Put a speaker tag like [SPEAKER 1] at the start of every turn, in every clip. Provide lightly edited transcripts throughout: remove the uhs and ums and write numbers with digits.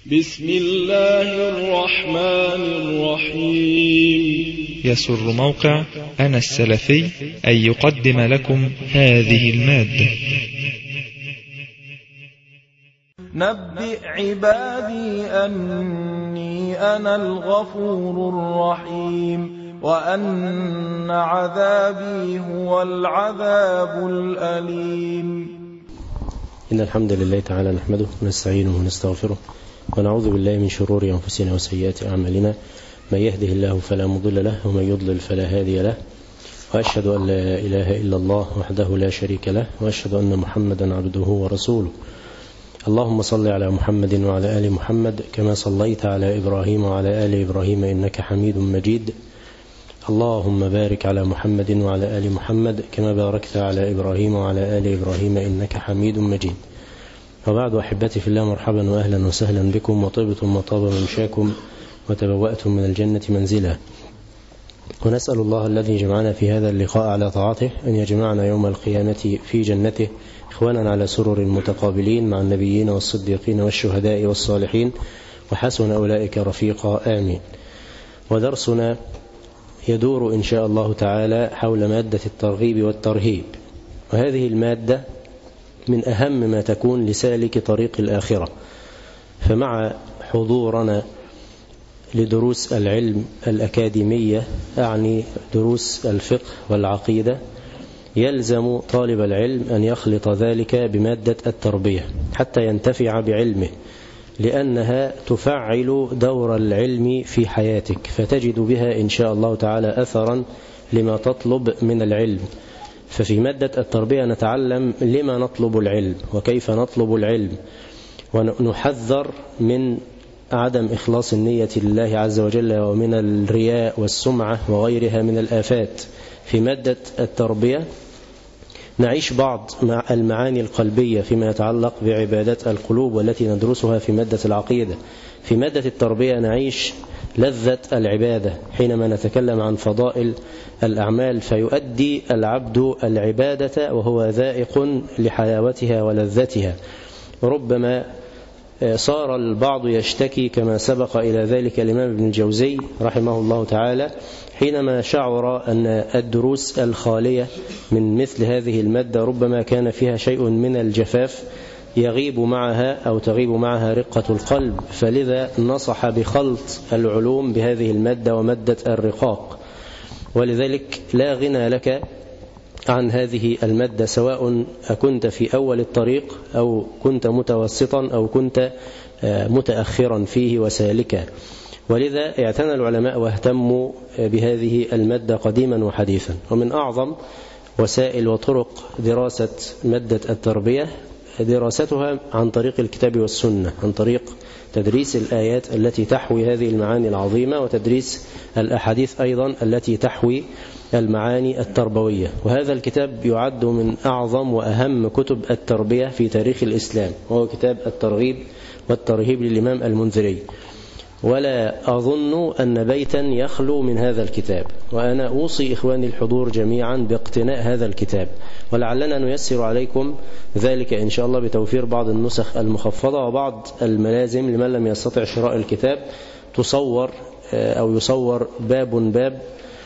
[SPEAKER 1] بسم الله الرحمن الرحيم.
[SPEAKER 2] يسر موقع أنا السلفي أن يقدم لكم هذه المادة.
[SPEAKER 3] نبئ عبادي أني أنا الغفور الرحيم وأن عذابي هو العذاب الأليم.
[SPEAKER 4] إن الحمد لله تعالى نحمده ونستعينه ونستغفره ونعوذ بالله من شرور أنفسنا وسيئات أعمالنا، من يهده الله فلا مضل له ومن يضلل فلا هادي له، وأشهد أن لا إله إلا الله وحده لا شريك له، وأشهد أن محمدا عبده ورسوله. اللهم صل على محمد وعلى آل محمد كما صليت على إبراهيم وعلى آل إبراهيم إنك حميد مجيد. اللهم بارك على محمد وعلى آل محمد كما باركت على إبراهيم وعلى آل إبراهيم إنك حميد مجيد. وبعد، أحبتي في الله، مرحبا وأهلا وسهلا بكم، وطيبتم وطاب ممشاكم وتبوأتم من الجنة منزلا. ونسأل الله الذي جمعنا في هذا اللقاء على طاعته أن يجمعنا يوم القيامة في جنته إخوانا على سرر متقابلين مع النبيين والصديقين والشهداء والصالحين، وحسن أولئك رفيقا، آمين. ودرسنا يدور إن شاء الله تعالى حول مادة الترغيب والترهيب، وهذه المادة من أهم ما تكون لسالك طريق الآخرة. فمع حضورنا لدروس العلم الأكاديمية، أعني دروس الفقه والعقيدة، يلزم طالب العلم أن يخلط ذلك بمادة التربية حتى ينتفع بعلمه، لأنها تفعل دور العلم في حياتك، فتجد بها إن شاء الله تعالى أثرا لما تطلب من العلم. ففي مادة التربية نتعلم لما نطلب العلم وكيف نطلب العلم، ونحذر من عدم إخلاص النية لله عز وجل ومن الرياء والسمعة وغيرها من الآفات. في مادة التربية نعيش بعض المعاني القلبية فيما يتعلق بعبادات القلوب والتي ندرسها في مادة العقيدة. في مادة التربية نعيش لذة العبادة حينما نتكلم عن فضائل الأعمال، فيؤدي العبد العبادة وهو ذائق لحلاوتها ولذتها. ربما صار البعض يشتكي كما سبق إلى ذلك الإمام ابن الجوزي رحمه الله تعالى، حينما شعر أن الدروس الخالية من مثل هذه المادة ربما كان فيها شيء من الجفاف يغيب معها أو تغيب معها رقة القلب، فلذا نصح بخلط العلوم بهذه المادة ومادة الرقاق. ولذلك لا غنى لك عن هذه المادة، سواء أكنت في أول الطريق أو كنت متوسطا أو كنت متأخرا فيه وسالكا. ولذا اعتنى العلماء واهتموا بهذه المادة قديما وحديثا. ومن أعظم وسائل وطرق دراسة مادة التربية دراستها عن طريق الكتاب والسنة، عن طريق تدريس الآيات التي تحوي هذه المعاني العظيمة، وتدريس الأحاديث أيضا التي تحوي المعاني التربوية. وهذا الكتاب يعد من أعظم وأهم كتب التربية في تاريخ الإسلام، وهو كتاب الترغيب والترهيب للإمام المنذري. ولا أظن أن بيتا يخلو من هذا الكتاب، وأنا أوصي إخواني الحضور جميعا باقتناء هذا الكتاب، ولعلنا نيسر عليكم ذلك إن شاء الله بتوفير بعض النسخ المخفضة وبعض الملازم لمن لم يستطع شراء الكتاب. تصور أو يصور باب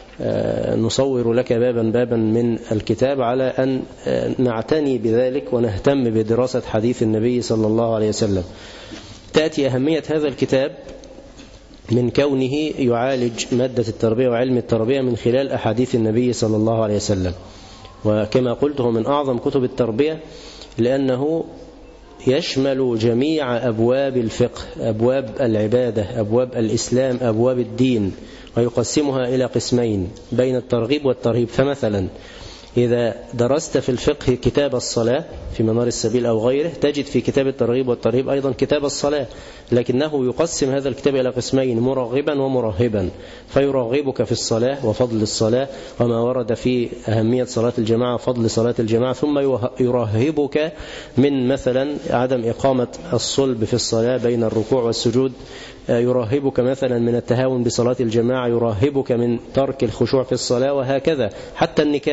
[SPEAKER 4] نصور لك بابا من الكتاب، على أن نعتني بذلك ونهتم بدراسة حديث النبي صلى الله عليه وسلم. تأتي أهمية هذا الكتاب من كونه يعالج مادة التربية وعلم التربية من خلال أحاديث النبي صلى الله عليه وسلم. وكما قلت هو من أعظم كتب التربية، لأنه يشمل جميع أبواب الفقه، أبواب العبادة، أبواب الإسلام، أبواب الدين، ويقسمها إلى قسمين بين الترغيب والترهيب. فمثلا إذا درست في الفقه كتاب الصلاة في منار السبيل أو غيره، تجد في كتاب الترغيب والترهيب أيضا كتاب الصلاة، لكنه يقسم هذا الكتاب إلى قسمين، مرغبا ومرهبا. فيرغبك في الصلاة وفضل الصلاة وما ورد في أهمية صلاة الجماعة وفضل صلاة الجماعة، ثم يرهبك من مثلا عدم إقامة الصلب في الصلاة بين الركوع والسجود، يرهبك مثلا من التهاون بصلاة الجماعة، يرهبك من ترك الخشوع في الصلاة، وهكذا. حتى النكاح تجد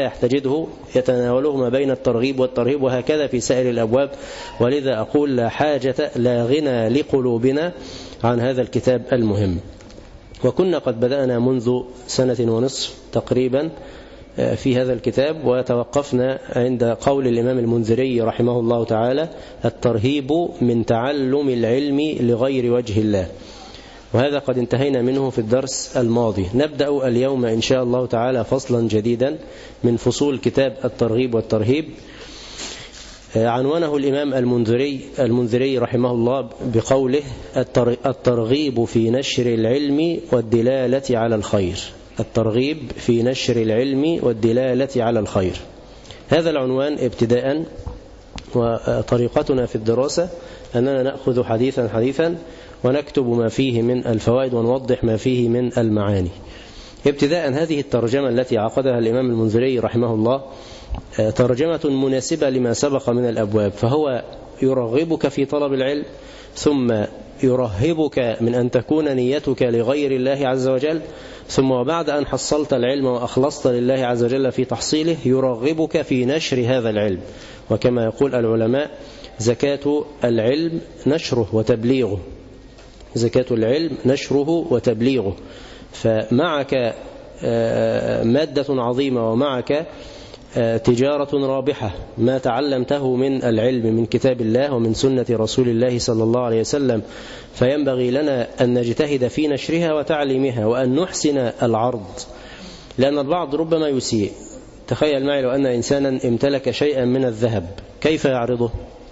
[SPEAKER 4] تجده يتناوله ما بين الترغيب والترهيب، وهكذا في سائر الأبواب. ولذا أقول لا غنى لقلوبنا عن هذا الكتاب المهم. وكنا قد بدأنا منذ 1.5 سنة تقريبا في هذا الكتاب، وتوقفنا عند قول الإمام المنذري رحمه الله تعالى: الترهيب من تعلم العلم لغير وجه الله. وهذا قد انتهينا منه في الدرس الماضي. نبدأ اليوم إن شاء الله تعالى فصلا جديدا من فصول كتاب الترغيب والترهيب، عنوانه الإمام المنذري رحمه الله بقوله: الترغيب في نشر العلم والدلالة على الخير. الترغيب في نشر العلم والدلالة على الخير. هذا العنوان ابتداء. وطريقتنا في الدراسة أننا نأخذ حديثا ونكتب ما فيه من الفوائد ونوضح ما فيه من المعاني. ابتداء، هذه الترجمة التي عقدها الإمام المنذري رحمه الله ترجمة مناسبة لما سبق من الأبواب، فهو يرغبك في طلب العلم، ثم يرهبك من أن تكون نيتك لغير الله عز وجل، ثم وبعد أن حصلت العلم وأخلصت لله عز وجل في تحصيله يرغبك في نشر هذا العلم. وكما يقول العلماء: زكاة العلم نشره وتبليغه. زكاة العلم نشره وتبليغه. فمعك مادة عظيمة ومعك تجارة رابحة، ما تعلمته من العلم من كتاب الله ومن سنة رسول الله صلى الله عليه وسلم، فينبغي لنا أن نجتهد في نشرها وتعليمها وأن نحسن العرض، لأن البعض ربما يسيء. تخيل معي لو أن إنسانا امتلك شيئا من الذهب، كيف يعرضه؟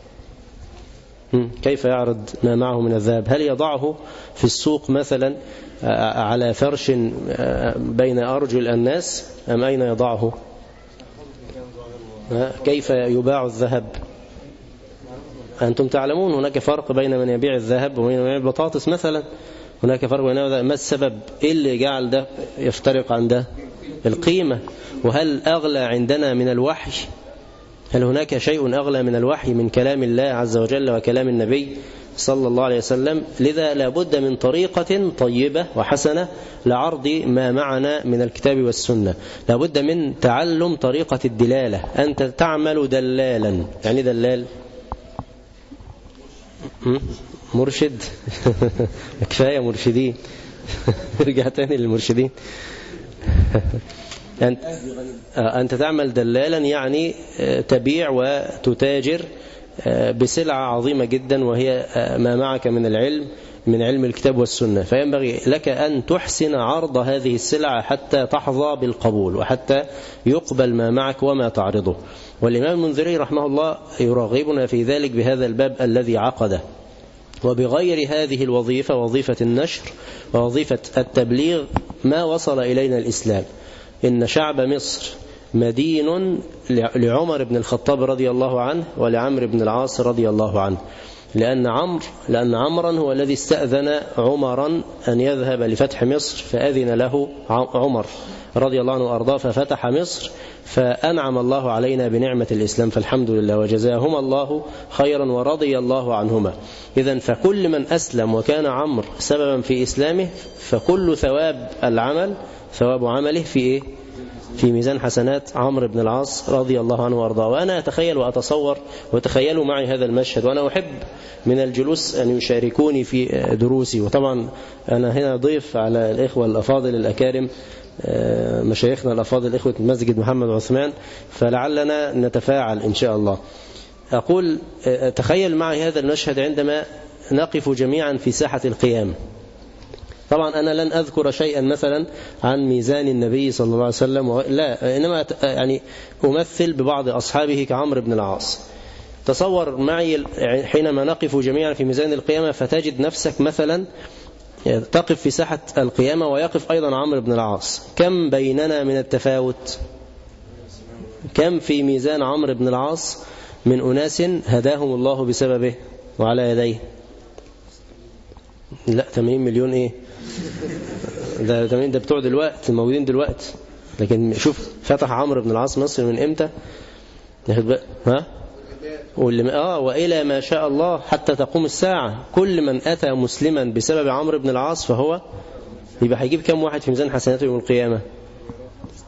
[SPEAKER 4] كيف يعرض ما معه من الذهب؟ هل يضعه في السوق مثلا على فرش بين أرجل الناس، أم أين يضعه؟ كيف يباع الذهب؟ أنتم تعلمون هناك فرق بين من يبيع الذهب ومن يبيع البطاطس مثلا. هناك فرق بين. ما السبب؟ إيه اللي جعل ده يفترق عن ده؟ القيمة. وهل أغلى عندنا من الوحي؟ هل هناك شيء أغلى من الوحي، من كلام الله عز وجل وكلام النبي صلى الله عليه وسلم؟ لذا لابد من طريقة طيبة وحسنة لعرض ما معنا من الكتاب والسنة. لابد من تعلم طريقة الدلالة. أنت تعمل دلالا. يعني دلال مرشد كفاية مرشدين. ارجع تاني للمرشدين. أنت تعمل دلالا، يعني تبيع وتتاجر بسلعة عظيمة جدا، وهي ما معك من العلم، من علم الكتاب والسنة. فينبغي لك أن تحسن عرض هذه السلعة حتى تحظى بالقبول وحتى يقبل ما معك وما تعرضه. والإمام المنذري رحمه الله يرغبنا في ذلك بهذا الباب الذي عقده. وبغير هذه الوظيفة، وظيفة النشر ووظيفة التبليغ، ما وصل إلينا الإسلام. إن شعب مصر مدين لعمر بن الخطاب رضي الله عنه ولعمر بن العاص رضي الله عنه، لأن عمرا هو الذي استأذن عمرا أن يذهب لفتح مصر، فأذن له عمر رضي الله عنه وأرضاه ففتح مصر، فأنعم الله علينا بنعمة الإسلام، فالحمد لله، وجزاهما الله خيرا ورضي الله عنهما. إذن فكل من أسلم وكان عمر سببا في إسلامه، فكل ثواب العمل ثواب عمله في إيه؟ في ميزان حسنات عمرو بن العاص رضي الله عنه وارضاه. وأنا أتخيل وأتصور، وتخيلوا معي هذا المشهد، وأنا أحب من الجلوس أن يشاركوني في دروسي. وطبعا أنا هنا ضيف على الإخوة الأفاضل الأكارم، مشايخنا الأفاضل إخوة مسجد محمد عثمان، فلعلنا نتفاعل إن شاء الله. أقول تخيل معي هذا المشهد عندما نقف جميعا في ساحة القيام. طبعا أنا لن أذكر شيئا مثلا عن ميزان النبي صلى الله عليه وسلم، لا، إنما يعني أمثل ببعض أصحابه كعمرو بن العاص. تصور معي حينما نقف جميعا في ميزان القيامة، فتجد نفسك مثلا تقف في ساحة القيامة ويقف أيضا عمرو بن العاص. كم بيننا من التفاوت؟ كم في ميزان عمرو بن العاص من أناس هداهم الله بسببه وعلى يديه؟ لا، 80 مليون إيه؟ ده 80 ده بتوع دلوقتي الموجودين دلوقتي. لكن شوف فتح عمرو بن العاص مصر من إمتى؟ ها؟ وإلى ما شاء الله حتى تقوم الساعة. كل من أتى مسلما بسبب عمرو بن العاص فهو يبقى هيجيب كم واحد في ميزان حسناته يوم القيامة؟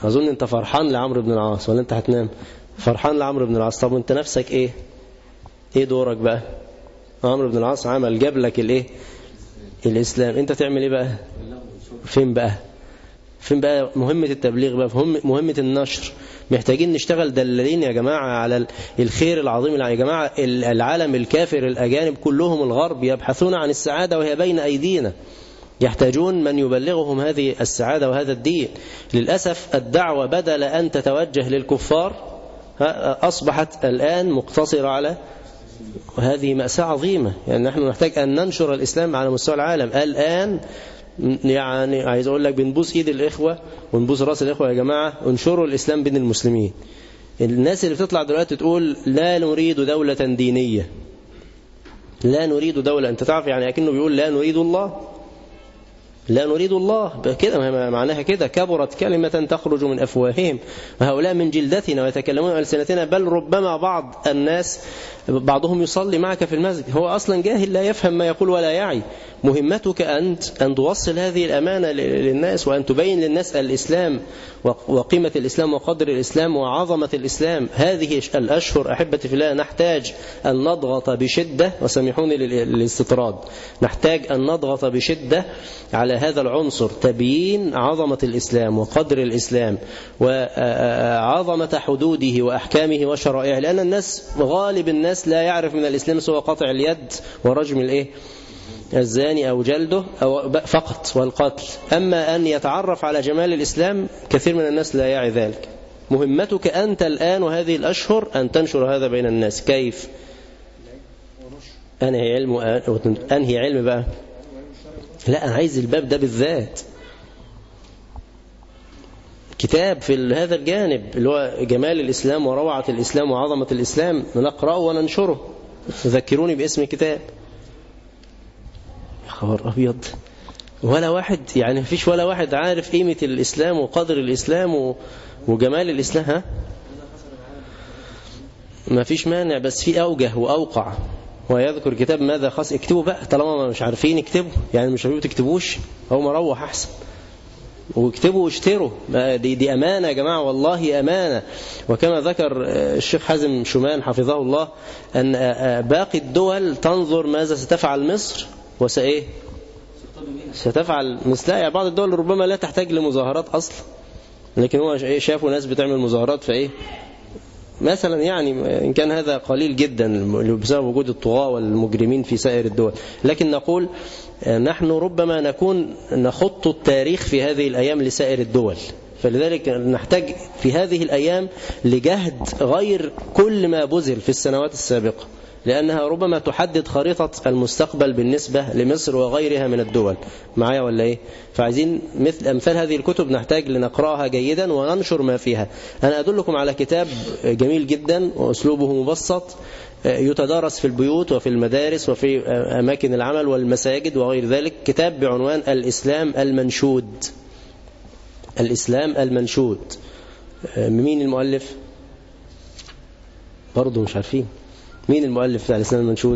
[SPEAKER 4] أظن أنت فرحان لعمرو بن العاص، ولا أنت هتنام؟ فرحان لعمرو بن العاص. طب وأنت نفسك إيه دورك بقى؟ عمرو بن العاص عمل جاب لك الإسلام، أنت تعمل إيه بقى؟ فين بقى مهمة التبليغ بقى؟ مهمة النشر. محتاجين نشتغل دلالين يا جماعة على الخير العظيم. يا جماعة العالم الكافر الأجانب كلهم الغرب يبحثون عن السعادة وهي بين أيدينا، يحتاجون من يبلغهم هذه السعادة وهذا الدين. للأسف الدعوة بدل أن تتوجه للكفار أصبحت الآن مقتصرة على، وهذه مأساة عظيمة. يعني نحن نحتاج أن ننشر الإسلام على مستوى العالم الآن. يعني عايز أقول لك بنبوس إيد الإخوة ونبوس رأس الإخوة يا جماعة، انشروا الإسلام بين المسلمين. الناس اللي بتطلع دلوقتي تقول لا نريد دولة دينية، لا نريد دولة، أنت تعرف يعني أكنه بيقول لا نريد الله، لا نريد الله كده، معناها كده كبرت كلمة تخرج من أفواههم وهؤلاء من جلدتنا ويتكلمون ألسنتنا، بل ربما بعض الناس بعضهم يصلي معك في المسجد هو أصلا جاهل لا يفهم ما يقول ولا يعي. مهمتك أنت أن توصل هذه الأمانة للناس، وأن تبين للناس الإسلام وقيمة الإسلام وقدر الإسلام وعظمة الإسلام. هذه الأشهر أحبتي في الله نحتاج أن نضغط بشدة، وسامحوني للاستطراد، نحتاج أن نضغط بشدة على هذا العنصر، تبيين عظمة الإسلام وقدر الإسلام وعظمة حدوده وأحكامه وشرائعه. لأن الناس غالب الناس لا يعرف من الإسلام سوى قطع اليد ورجم الزاني أو جلده أو فقط والقتل. أما أن يتعرف على جمال الإسلام كثير من الناس لا يعي ذلك. مهمتك أنت الآن وهذه الأشهر أن تنشر هذا بين الناس. كيف؟ أنهي علم بقى؟ لا، أنا عايز الباب ده بالذات، كتاب في هذا الجانب اللي هو جمال الإسلام وروعة الإسلام وعظمة الإسلام، نقرأه وننشره. ذكروني باسم الكتاب. يا خبر أبيض، ولا واحد، يعني مفيش ولا واحد عارف قيمة الإسلام وقدر الإسلام وجمال الإسلام. ها؟ مفيش مانع، بس في أوجه وأوقع. ويذكر كتاب ماذا خاص، اكتبوا بقى طالما مش عارفين اكتبوا، يعني مش عارفين تكتبوش أو مروح أحسن، واكتبوا واشتروا. دي أمانة يا جماعة، والله أمانة. وكما ذكر الشيخ حازم شومان حفظه الله أن باقي الدول تنظر ماذا ستفعل مصر ستفعل مثلها. يعني بعض الدول ربما لا تحتاج لمظاهرات أصلا، لكن هو شافوا ناس بتعمل مظاهرات مثلا، يعني إن كان هذا قليل جدا بسبب وجود الطغاة والمجرمين في سائر الدول. لكن نقول نحن ربما نكون نخط التاريخ في هذه الأيام لسائر الدول، فلذلك نحتاج في هذه الأيام لجهد غير كل ما بذل في السنوات السابقة، لأنها ربما تحدد خريطة المستقبل بالنسبة لمصر وغيرها من الدول. معايا ولا إيه؟ فعايزين أمثال هذه الكتب نحتاج لنقرأها جيدا وننشر ما فيها. أنا أدلكم على كتاب جميل جدا وأسلوبه مبسط، يتدارس في البيوت وفي المدارس وفي أماكن العمل والمساجد وغير ذلك. كتاب بعنوان الإسلام المنشود. الإسلام المنشود. مين المؤلف؟ برضو مش عارفين مين المؤلف بتاع الإسلام المنشود.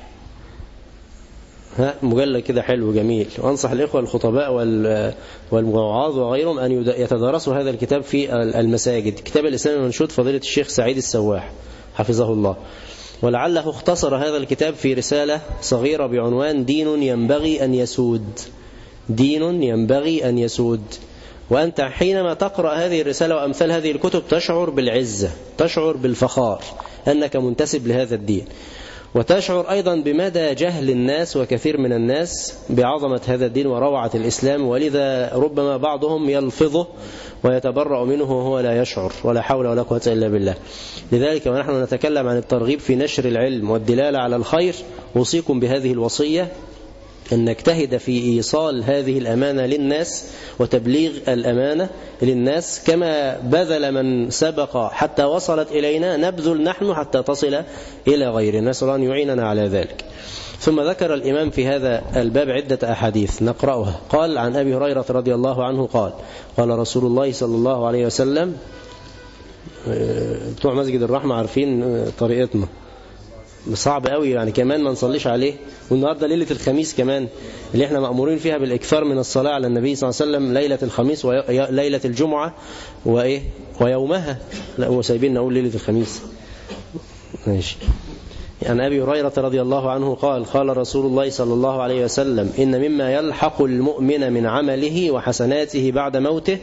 [SPEAKER 4] مجلد كده حلو جميل، وأنصح الإخوة الخطباء والموعظ وغيرهم أن يتدارسوا هذا الكتاب في المساجد. كتاب الإسلام المنشود فضيلة الشيخ سعيد السواح حفظه الله. ولعله اختصر هذا الكتاب في رسالة صغيرة بعنوان دين ينبغي أن يسود. دين ينبغي أن يسود. وأنت حينما تقرأ هذه الرسالة وأمثال هذه الكتب تشعر بالعزة، تشعر بالفخار أنك منتسب لهذا الدين، وتشعر أيضا بمدى جهل الناس وكثير من الناس بعظمة هذا الدين وروعة الإسلام، ولذا ربما بعضهم يلفظه ويتبرأ منه وهو لا يشعر، ولا حول ولا قوة إلا بالله. لذلك ونحن نتكلم عن الترغيب في نشر العلم والدلالة على الخير، أوصيكم بهذه الوصية أن نجتهد في إيصال هذه الأمانة للناس وتبليغ الأمانة للناس، كما بذل من سبق حتى وصلت إلينا نبذل نحن حتى تصل إلى غيرنا. نسأل الله أن يعيننا على ذلك. ثم ذكر الإمام في هذا الباب عدة أحاديث نقرأها. قال عن أبي هريرة رضي الله عنه قال قال رسول الله صلى الله عليه وسلم، بتوع مسجد الرحمة عارفين طريقتنا، صعب قوي يعني كمان ما نصليش عليه. والنهاردة ليلة الخميس كمان اللي احنا مأمورين فيها بالإكثار من الصلاة على النبي صلى الله عليه وسلم، ليلة الخميس وليلة الجمعة ويومها، لا هو سايبين نقول ليلة الخميس. ماشي. عن أبي هريرة رضي الله عنه قال قال رسول الله صلى الله عليه وسلم إن مما يلحق المؤمن من عمله وحسناته بعد موته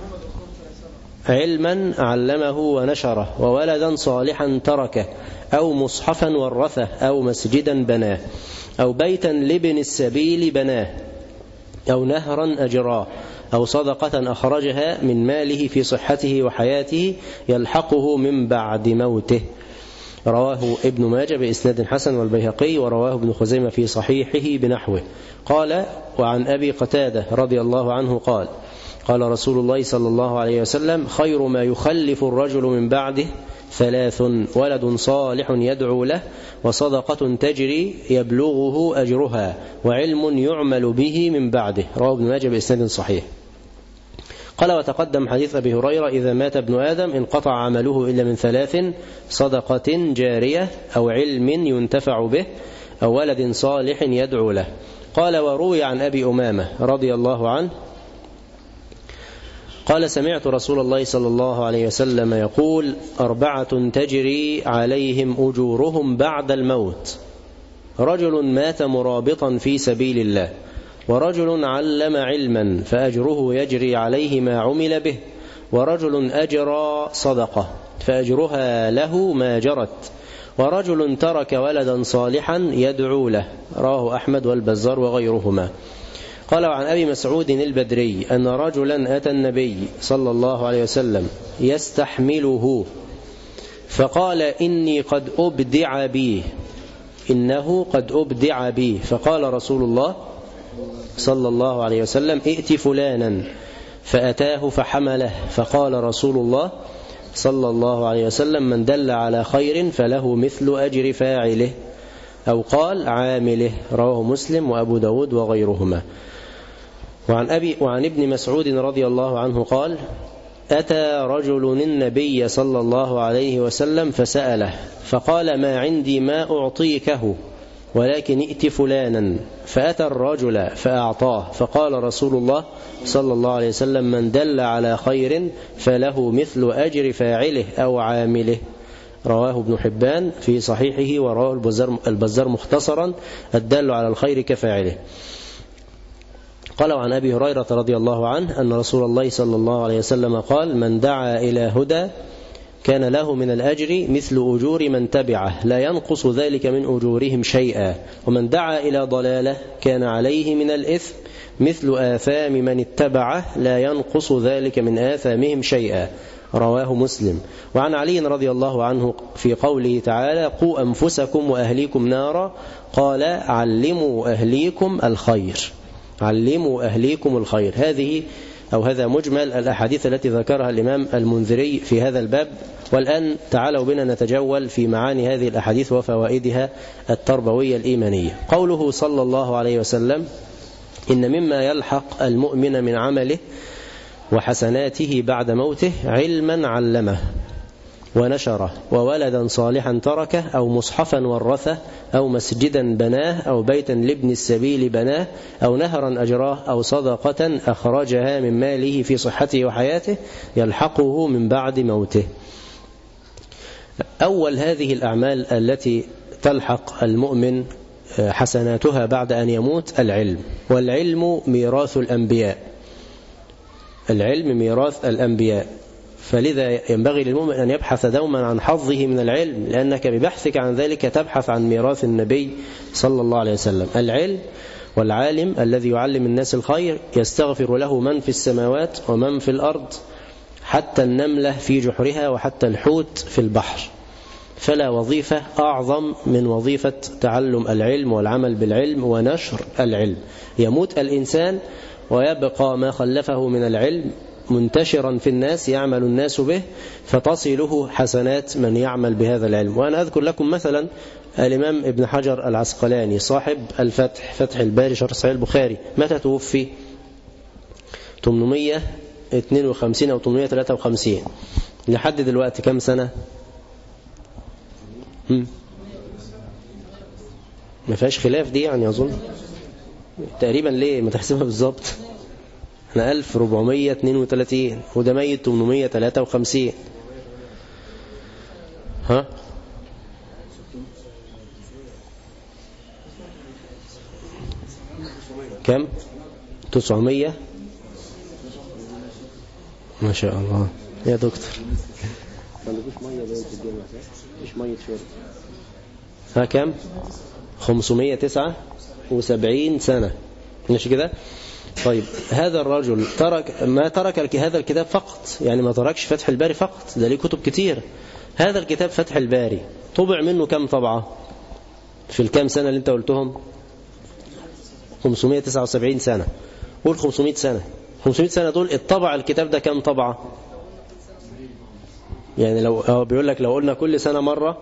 [SPEAKER 4] علما علمه ونشره، وولدا صالحا تركه، أو مصحفا ورثه، أو مسجدا بناه، أو بيتا لابن السبيل بناه، أو نهرا أجراه، أو صدقة أخرجها من ماله في صحته وحياته يلحقه من بعد موته. رواه ابن ماجه بإسناد حسن والبيهقي، ورواه ابن خزيمة في صحيحه بنحوه. قال وعن أبي قتادة رضي الله عنه قال قال رسول الله صلى الله عليه وسلم خير ما يخلف الرجل من بعده ثلاث: ولد صالح يدعو له، وصدقة تجري يبلغه أجرها، وعلم يعمل به من بعده. رواه ابن ماجه بإسناد صحيح. قال وتقدم حديث أبي هريرة إذا مات ابن آدم انقطع عمله إلا من ثلاث: صدقة جارية، أو علم ينتفع به، أو ولد صالح يدعو له. قال وروي عن أبي أمامة رضي الله عنه قال سمعت رسول الله صلى الله عليه وسلم يقول 4 تجري عليهم أجورهم بعد الموت: رجل مات مرابطا في سبيل الله، ورجل علم علما فأجره يجري عليه ما عمل به، ورجل أجرى صدقة فأجرها له ما جرت، ورجل ترك ولدا صالحا يدعو له. رواه أحمد والبزار وغيرهما. قال وعن أبي مسعود البدري أن رجلا أتى النبي صلى الله عليه وسلم يستحمله فقال إنه قد أبدع بي، فقال رسول الله صلى الله عليه وسلم ائت فلانا، فأتاه فحمله، فقال رسول الله صلى الله عليه وسلم من دل على خير فله مثل أجر فاعله، أو قال عامله. رواه مسلم وأبو داود وغيرهما. وعن ابن مسعود رضي الله عنه قال أتى رجل النبي صلى الله عليه وسلم فسأله فقال ما عندي ما أعطيكه، ولكن ائت فلانا، فأتى الرجل فأعطاه، فقال رسول الله صلى الله عليه وسلم من دل على خير فله مثل أجر فاعله أو عامله. رواه ابن حبان في صحيحه، ورواه البزار مختصرا الدال على الخير كفاعله. قال عن أبي هريرة رضي الله عنه أن رسول الله صلى الله عليه وسلم قال من دعا إلى هدى كان له من الأجر مثل أجور من تبعه لا ينقص ذلك من أجورهم شيئا، ومن دعا إلى ضلالة كان عليه من الإثم مثل آثام من اتبعه لا ينقص ذلك من آثامهم شيئا. رواه مسلم. وعن علي رضي الله عنه في قوله تعالى قوا أنفسكم وأهليكم نارا قال علموا أهليكم الخير. علموا أهليكم الخير. هذا مجمل الأحاديث التي ذكرها الإمام المنذري في هذا الباب. والآن تعالوا بنا نتجول في معاني هذه الأحاديث وفوائدها التربوية الإيمانية. قوله صلى الله عليه وسلم إن مما يلحق المؤمن من عمله وحسناته بعد موته علما علمه ونشره، وولدا صالحا تركه، أو مصحفا ورثه، أو مسجدا بناه، أو بيتا لابن السبيل بناه، أو نهرا أجراه، أو صدقة أخرجها من ماله في صحته وحياته يلحقه من بعد موته. أول هذه الأعمال التي تلحق المؤمن حسناتها بعد أن يموت العلم، والعلم ميراث الأنبياء. العلم ميراث الأنبياء، فلذا ينبغي للمؤمن أن يبحث دوما عن حظه من العلم، لأنك ببحثك عن ذلك تبحث عن ميراث النبي صلى الله عليه وسلم. العلم والعالم الذي يعلم الناس الخير يستغفر له من في السماوات ومن في الأرض، حتى النملة في جحرها وحتى الحوت في البحر. فلا وظيفة أعظم من وظيفة تعلم العلم والعمل بالعلم ونشر العلم. يموت الإنسان ويبقى ما خلفه من العلم منتشرا في الناس يعمل الناس به، فتصله حسنات من يعمل بهذا العلم. وأنا أذكر لكم مثلا الإمام ابن حجر العسقلاني صاحب الفتح، فتح الباري شرح صحيح البخاري، متى توفي؟ 852 أو 853. لحد دلوقتي كم سنة؟ ما فيهاش خلاف دي يعني أظن تقريبا. ليه ما تحسبها بالظبط؟ احنا 1432 وده ميت 853. ها كم؟ 900. ما شاء الله يا دكتور. ما عندكوش ميه باين في الجامعه صح؟ مش ميه شرب. ها كم؟ 579 سنة مش كده؟ طيب هذا الرجل ما ترك هذا الكتاب فقط، يعني ما تركش فتح الباري فقط، ده ليه كتب كتير. هذا الكتاب فتح الباري طبع منه كم طبعة في الكام سنة اللي انت قلتهم؟ 579 سنة. قول 500 سنة. 500 سنة دول اتطبع الكتاب ده كم طبعة؟ يعني لو بيقول لك لو قلنا كل سنة مرة،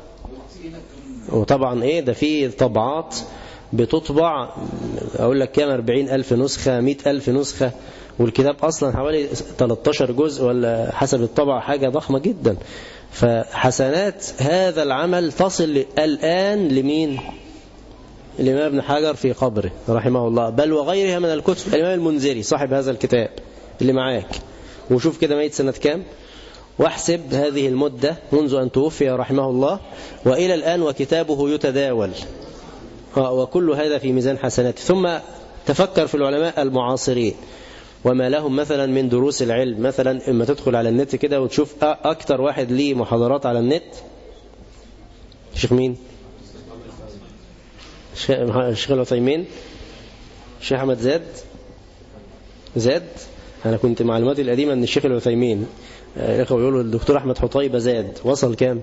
[SPEAKER 4] وطبعا ايه ده في طبعات بتطبع اقول لك كام 40,000 نسخة 100,000 نسخة، والكتاب اصلا حوالي 13 جزء ولا حسب الطبع حاجة ضخمة جدا. فحسنات هذا العمل تصل الآن لمين؟ الإمام ابن حجر في قبره رحمه الله، بل وغيرها من الكتب. الإمام المنذري صاحب هذا الكتاب اللي معاك، وشوف كده ميت سنة كام، واحسب هذه المدة منذ أن توفي رحمه الله وإلى الآن وكتابه يتداول، وكل هذا في ميزان حسنات. ثم تفكر في العلماء المعاصرين وما لهم مثلا من دروس العلم. مثلا اما تدخل على النت كده وتشوف أكتر واحد ليه محاضرات على النت، شيخ مين؟ الشيخ العثيمين، الشيخ أحمد زاد. أنا كنت معلوماتي القديمة أن الشيخ العثيمين الأخوة يقولوا الدكتور أحمد حطيبة زاد، وصل كام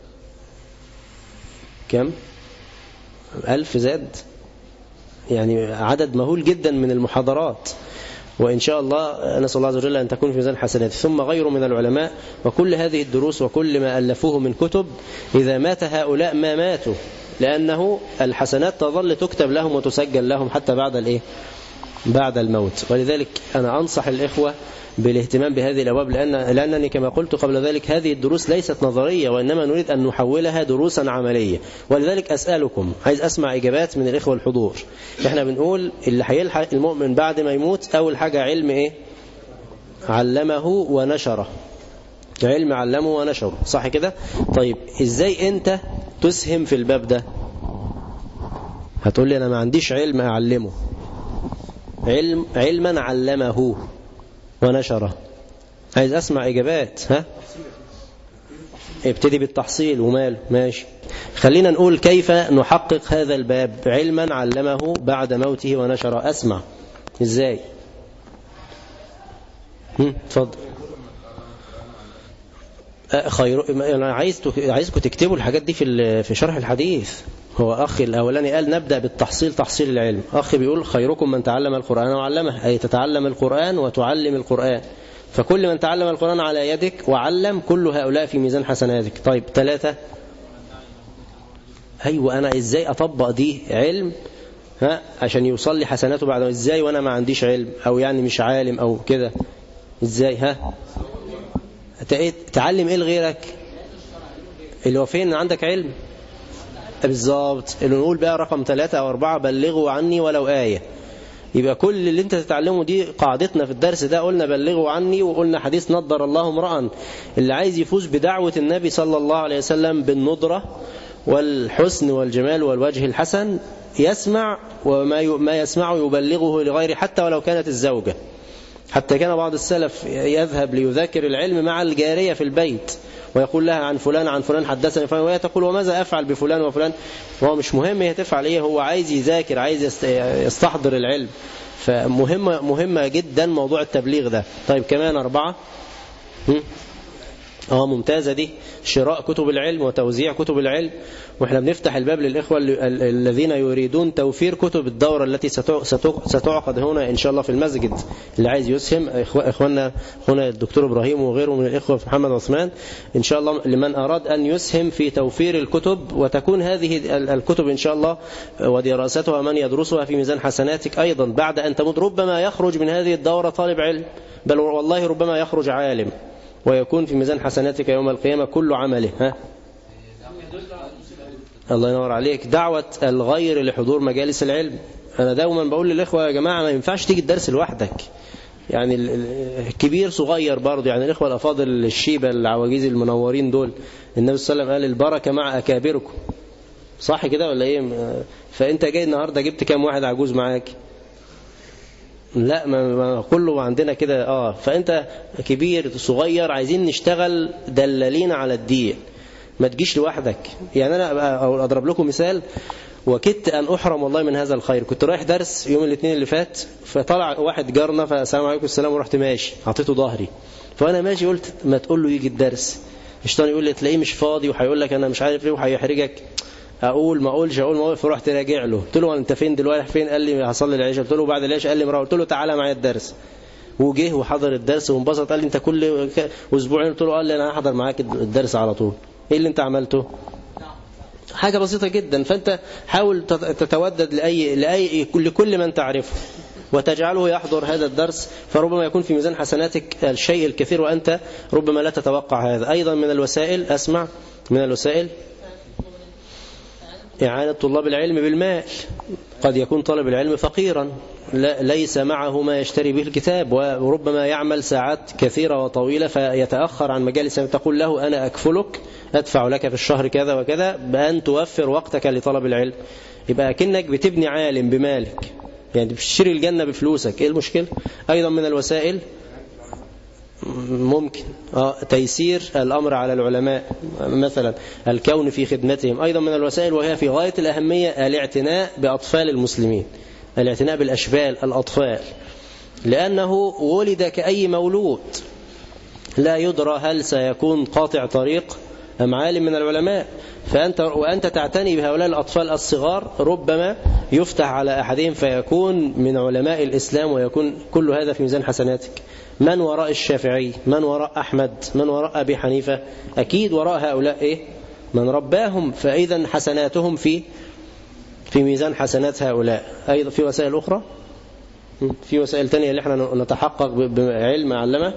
[SPEAKER 4] 1000 زاد، يعني عدد مهول جدا من المحاضرات. وإن شاء الله نسأل الله عز وجل أن تكون في ميزان حسنات. ثم غيره من العلماء، وكل هذه الدروس وكل ما ألفوه من كتب إذا مات هؤلاء ما ماتوا، لأنه الحسنات تظل تكتب لهم وتسجل لهم حتى بعد الموت. ولذلك أنا أنصح الإخوة بالاهتمام بهذه الأبواب، لأنني كما قلت قبل ذلك هذه الدروس ليست نظرية، وإنما نريد أن نحولها دروسا عملية. ولذلك أسألكم، عايز أسمع إجابات من الإخوة الحضور. إحنا بنقول اللي هيلحق المؤمن بعد ما يموت أول حاجة علم إيه؟ علمه ونشره. علم علمه ونشره، صح كده؟ طيب إزاي أنت تسهم في الباب ده؟ هتقول لي أنا ما عنديش علم أعلمه. علما علمه ونشره. عايز أسمع إجابات. ها ابتدي بالتحصيل وماله، ماشي. خلينا نقول كيف نحقق هذا الباب، علما علمه بعد موته ونشره. أسمع إزاي؟ تفضل. أنا عايزكم تكتبوا الحاجات دي في شرح الحديث. هو أخي الأولاني قال نبدأ بالتحصيل، تحصيل العلم. أخي بيقول خيركم من تعلم القرآن وعلمه، أي تتعلم القرآن وتعلم القرآن. فكل من تعلم القرآن على يدك وعلم، كل هؤلاء في ميزان حسناتك. طيب 3، أيوة أنا إزاي أطبق دي علم عشان يوصل لي حسناته بعد، إزاي وأنا ما عنديش علم أو يعني مش عالم أو كده؟ إزاي؟ تعلم إيه لغيرك اللي هو فين عندك علم بالظبط. اللي نقول بقى رقم 3 أو 4 بلغوا عني ولو آية. يبقى كل اللي انت تتعلمه دي قاعدتنا في الدرس ده، قلنا بلغوا عني، وقلنا حديث نضر الله امرأ. اللي عايز يفوز بدعوة النبي صلى الله عليه وسلم بالندرة والحسن والجمال والوجه الحسن يسمع، وما يسمعه يبلغه لغيره حتى ولو كانت الزوجة. حتى كان بعض السلف يذهب ليذاكر العلم مع الجارية في البيت ويقول لها عن فلان حدثني فلان، وهي تقول وماذا أفعل بفلان وفلان، وهو مش مهم هي تفعل إيه، هو عايز يذاكر، عايز يستحضر العلم. فمهمة جدا موضوع التبليغ ده. طيب كمان 4 ممتازة دي، شراء كتب العلم وتوزيع كتب العلم. واحنا بنفتح الباب للإخوة الذين يريدون توفير كتب الدورة التي ستعقد هنا إن شاء الله في المسجد. اللي عايز يسهم إخواننا هنا الدكتور إبراهيم وغيره من الإخوة محمد عثمان، إن شاء الله لمن أراد أن يسهم في توفير الكتب، وتكون هذه الكتب إن شاء الله ودراستها من يدرسها في ميزان حسناتك أيضا بعد أن تموت. ربما يخرج من هذه الدورة طالب علم، بل والله ربما يخرج عالم، ويكون في ميزان حسناتك يوم القيامة كل عمله. الله ينور عليك، دعوة الغير لحضور مجالس العلم. أنا دوما بقول للإخوة يا جماعة ما ينفعش تيجي الدرس لوحدك، يعني الكبير صغير برضه، يعني الإخوة الأفاضل الشيبة العواجيز المنورين دول النبي صلى الله عليه وسلم قال البركة مع أكابركم، صح كده ولا إيه؟ فأنت جاي النهاردة جبت كام واحد عجوز معاك؟ لا ما كله عندنا كده. فأنت كبير صغير عايزين نشتغل دلالين على الدين، ما تجيش لوحدك. يعني أنا أضرب لكم مثال، وكدت أن أحرم والله من هذا الخير. كنت رايح درس يوم الاثنين اللي فات، فطلع واحد جارنا فالسلام عليكم السلام ورحت ماشي، عطيته ظهري. فأنا ماشي قلت ما تقول له يجي الدرس، الشيطان يقول لي تلاقيه مش فاضي وهيقول لك أنا مش عارف إيه وهيحرجك. أقول ما أقولش فرحت راجع له، قلت له أنت فين دلوقتي؟ فين؟ قال لي هصلي العشاء. قلت له بعد العشاء. قال لي قلت له تعالى معايا الدرس، وجه وحضر الدرس وانبسط. قال لي أنت كل أسبوعين؟ قلت له قال لي أنا هحضر معاك الدرس على طول. إيه اللي أنت عملته؟ حاجة بسيطة جدا. فأنت حاول تتودد لكل من تعرفه وتجعله يحضر هذا الدرس، فربما يكون في ميزان حسناتك الشيء الكثير وأنت ربما لا تتوقع هذا. أيضا من الوسائل، أسمع، من الوسائل إعانة طلاب العلم بالمال. قد يكون طالب العلم فقيرا ليس معه ما يشتري به الكتاب، وربما يعمل ساعات كثيرة وطويلة فيتأخر عن مجالس. تقول له أنا أكفلك، أدفع لك في الشهر كذا وكذا بأن توفر وقتك لطلب العلم. يبقى كأنك بتبني عالم بمالك، يعني بتشتري الجنة بفلوسك. إيه المشكلة؟ أيضا من الوسائل ممكن تيسير الأمر على العلماء، مثلا الكون في خدمتهم. أيضا من الوسائل وهي في غاية الأهمية الاعتناء بأطفال المسلمين، الاعتناء بالأشبال الأطفال، لأنه ولد كأي مولود، لا يدرى هل سيكون قاطع طريق أم عالم من العلماء. وأنت تعتني بهؤلاء الأطفال الصغار، ربما يفتح على أحدهم فيكون من علماء الإسلام، ويكون كل هذا في ميزان حسناتك. من وراء الشافعي، من وراء أحمد، من وراء أبي حنيفة، أكيد وراء هؤلاء من رباهم، فإذا حسناتهم في ميزان حسنات هؤلاء. أيضا في وسائل أخرى، في وسائل تانية اللي احنا نتحقق بعلم علمه.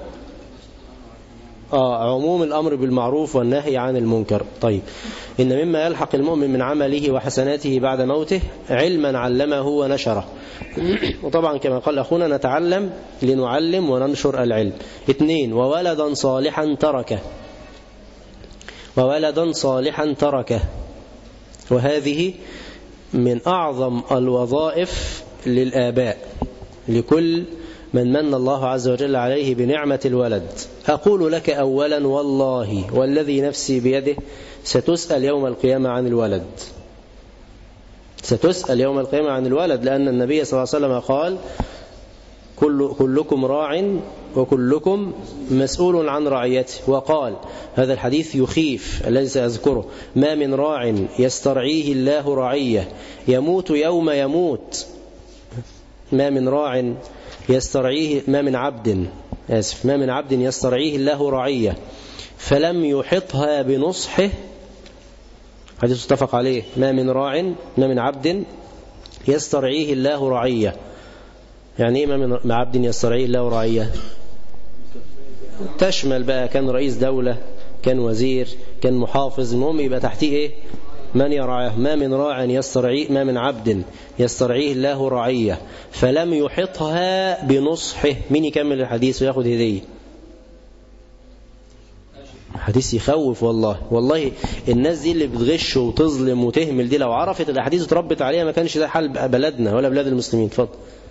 [SPEAKER 4] عموم الأمر بالمعروف والنهي عن المنكر. طيب، إن مما يلحق المؤمن من عمله وحسناته بعد موته علما علمه ونشره. وطبعا كما قال أخونا نتعلم لنعلم وننشر العلم. 2 وولدا صالحا تركه، وولدا صالحا تركه، وهذه من أعظم الوظائف للآباء، لكل من الله عز وجل عليه بنعمة الولد. أقول لك أولا والله والذي نفسي بيده ستسأل يوم القيامة عن الولد، ستسأل يوم القيامة عن الولد، لأن النبي صلى الله عليه وسلم قال كلكم راع وكلكم مسؤول عن رعيته. وقال هذا الحديث يخيف الذي سأذكره: ما من راع يسترعيه الله رعية يموت يوم يموت، ما من راع يسترعيه، ما من عبد يسترعيه الله رعية فلم يحطها بنصحه. حديث متفق عليه. ما من عبد يسترعيه الله رعية، يعني ايه ما من عبد يسترعيه الله رعية؟ تشمل بقى كان رئيس دولة، كان وزير، كان محافظ، المهم يبقى تحتيه ايه؟ من يرعاه. ما من عبد يسترعيه الله رعية فلم يحطها بنصحه. مين يكمل الحديث وياخد هدية؟ حديث يخوف والله. الناس دي اللي بتغش وتظلم وتهمل دي لو عرفت الأحاديث وتربت عليها ما كانش ده حال بلدنا ولا بلاد المسلمين. اتفضل.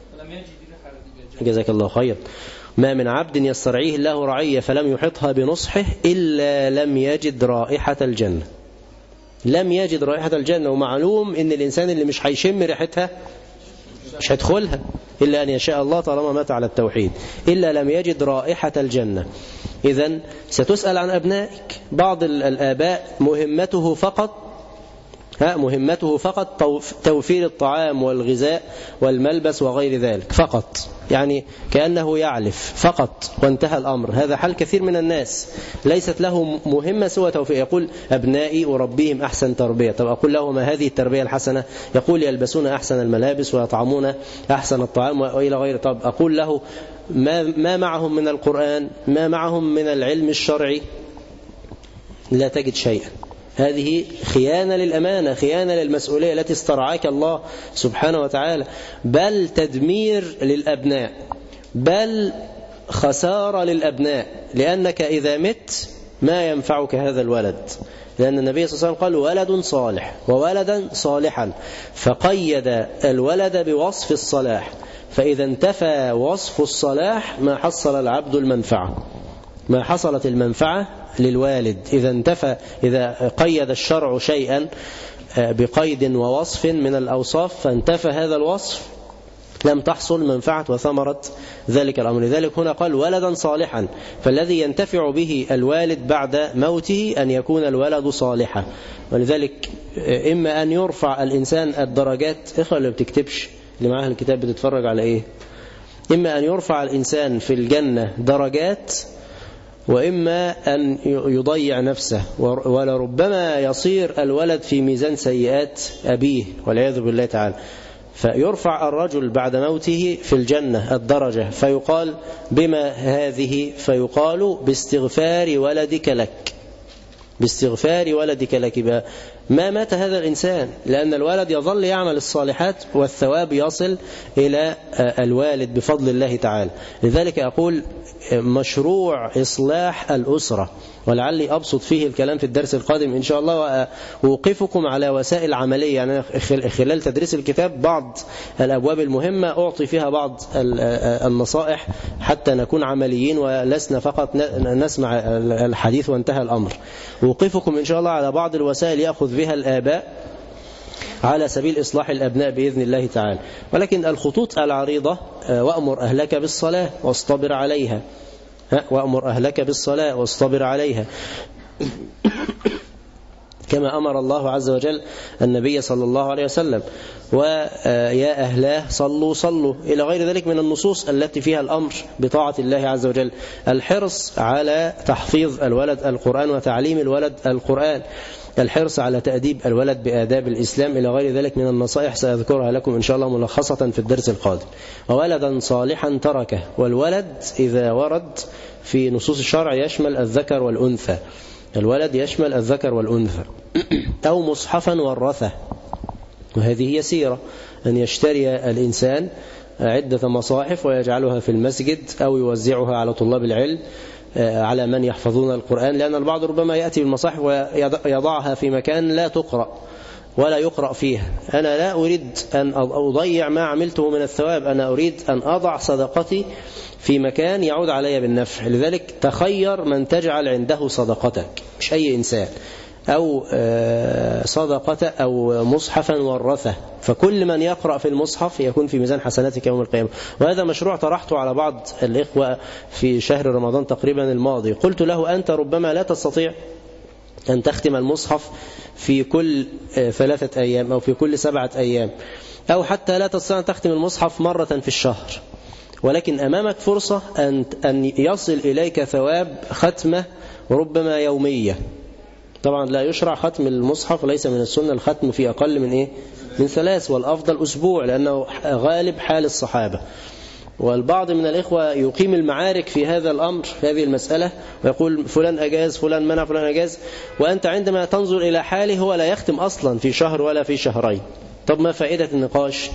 [SPEAKER 4] جزاك الله خير. ما من عبد يسترعيه الله رعية فلم يحطها بنصحه إلا لم يجد رائحة الجنة. لم يجد رائحة الجنة. ومعلوم ان الإنسان اللي مش هيشم ريحتها مش هيدخلها إلا أن يشاء الله طالما مات على التوحيد. إلا لم يجد رائحة الجنة. إذن ستسأل عن أبنائك. بعض الآباء مهمته فقط توفير الطعام والغذاء والملبس وغير ذلك فقط، يعني كأنه يعلف فقط وانتهى الأمر. هذا حال كثير من الناس، ليست له مهمة سوى توفير. يقول أبنائي أربيهم أحسن تربية. طب أقول له ما هذه التربية الحسنة؟ يقول يلبسون أحسن الملابس ويطعمون أحسن الطعام وإلى غير. طب أقول له ما معهم من القرآن، ما معهم من العلم الشرعي؟ لا تجد شيئا. هذه خيانة للأمانة، خيانة للمسؤولية التي استرعاك الله سبحانه وتعالى، بل تدمير للأبناء، بل خسارة للأبناء، لأنك إذا مت ما ينفعك هذا الولد، لأن النبي صلى الله عليه وسلم قال ولد صالح وولدا صالحا، فقيد الولد بوصف الصلاح، فإذا انتفى وصف الصلاح ما حصل العبد المنفعة، ما حصلت المنفعة للوالد. إذا قيد الشرع شيئا بقيد ووصف من الأوصاف فانتفى هذا الوصف لم تحصل منفعة وثمرة ذلك الأمر. لذلك هنا قال ولدا صالحا، فالذي ينتفع به الوالد بعد موته أن يكون الولد صالحا. ولذلك إما أن يرفع الإنسان الدرجات، إخوة اللي بتكتبش اللي معاه الكتاب بتتفرج على إيه، إما أن يرفع الإنسان في الجنة درجات، وإما أن يضيع نفسه، ولربما يصير الولد في ميزان سيئات أبيه والعياذ بالله تعالى. فيرفع الرجل بعد موته في الجنة الدرجة، فيقال بما هذه؟ فيقال باستغفار ولدك لك، باستغفار ولدك لك. ما مات هذا الإنسان، لأن الولد يظل يعمل الصالحات والثواب يصل إلى الوالد بفضل الله تعالى. لذلك أقول مشروع إصلاح الأسرة، ولعلي أبسط فيه الكلام في الدرس القادم إن شاء الله، وأوقفكم على وسائل عملية. يعني خلال تدريس الكتاب بعض الأبواب المهمة أعطي فيها بعض النصائح حتى نكون عمليين ولسنا فقط نسمع الحديث وانتهى الأمر. أوقفكم إن شاء الله على بعض الوسائل يأخذ بها الآباء على سبيل إصلاح الأبناء بإذن الله تعالى. ولكن الخطوط العريضة: وأمر أهلك بالصلاة واصطبر عليها، وأمر أهلك بالصلاة واصطبر عليها، كما أمر الله عز وجل النبي صلى الله عليه وسلم. ويا أهلاه صلوا إلى غير ذلك من النصوص التي فيها الأمر بطاعة الله عز وجل. الحرص على تحفيظ الولد القرآن وتعليم الولد القرآن، الحرص على تأديب الولد بآداب الإسلام، إلى غير ذلك من النصائح سأذكرها لكم إن شاء الله ملخصة في الدرس القادم. وولدا صالحا تركه، والولد إذا ورد في نصوص الشرع يشمل الذكر والأنثى، الولد يشمل الذكر والأنثى. أو مصحفا ورثه، وهذه هي سيرة، أن يشتري الإنسان عدة مصاحف ويجعلها في المسجد أو يوزعها على طلاب العلم على من يحفظون القرآن، لأن البعض ربما يأتي بالمصاحف ويضعها في مكان لا تقرأ ولا يقرأ فيها. أنا لا أريد أن أضيع ما عملته من الثواب، أنا أريد أن أضع صدقتي في مكان يعود علي بالنفع. لذلك تخير من تجعل عنده صدقتك، مش أي إنسان، أو صدقة أو مصحفا ورثه، فكل من يقرأ في المصحف يكون في ميزان حسناتك يوم القيامة. وهذا مشروع طرحته على بعض الإخوة في شهر رمضان تقريبا الماضي. قلت له: أنت ربما لا تستطيع أن تختم المصحف في كل 3 أيام أو في كل 7 أيام، أو حتى لا تستطيع أن تختم المصحف مرة في الشهر، ولكن أمامك فرصة أن يصل إليك ثواب ختمة ربما يومية. طبعا لا يشرع ختم المصحف، ليس من السنة الختم في أقل من من 3، والأفضل أسبوع، لأنه غالب حال الصحابة. والبعض من الإخوة يقيم المعارك في هذا الأمر، في هذه المسألة، ويقول فلان أجاز، فلان منع، فلان أجاز، وأنت عندما تنظر إلى حاله هو لا يختم أصلا في شهر ولا في شهرين. طب ما فائدة النقاش؟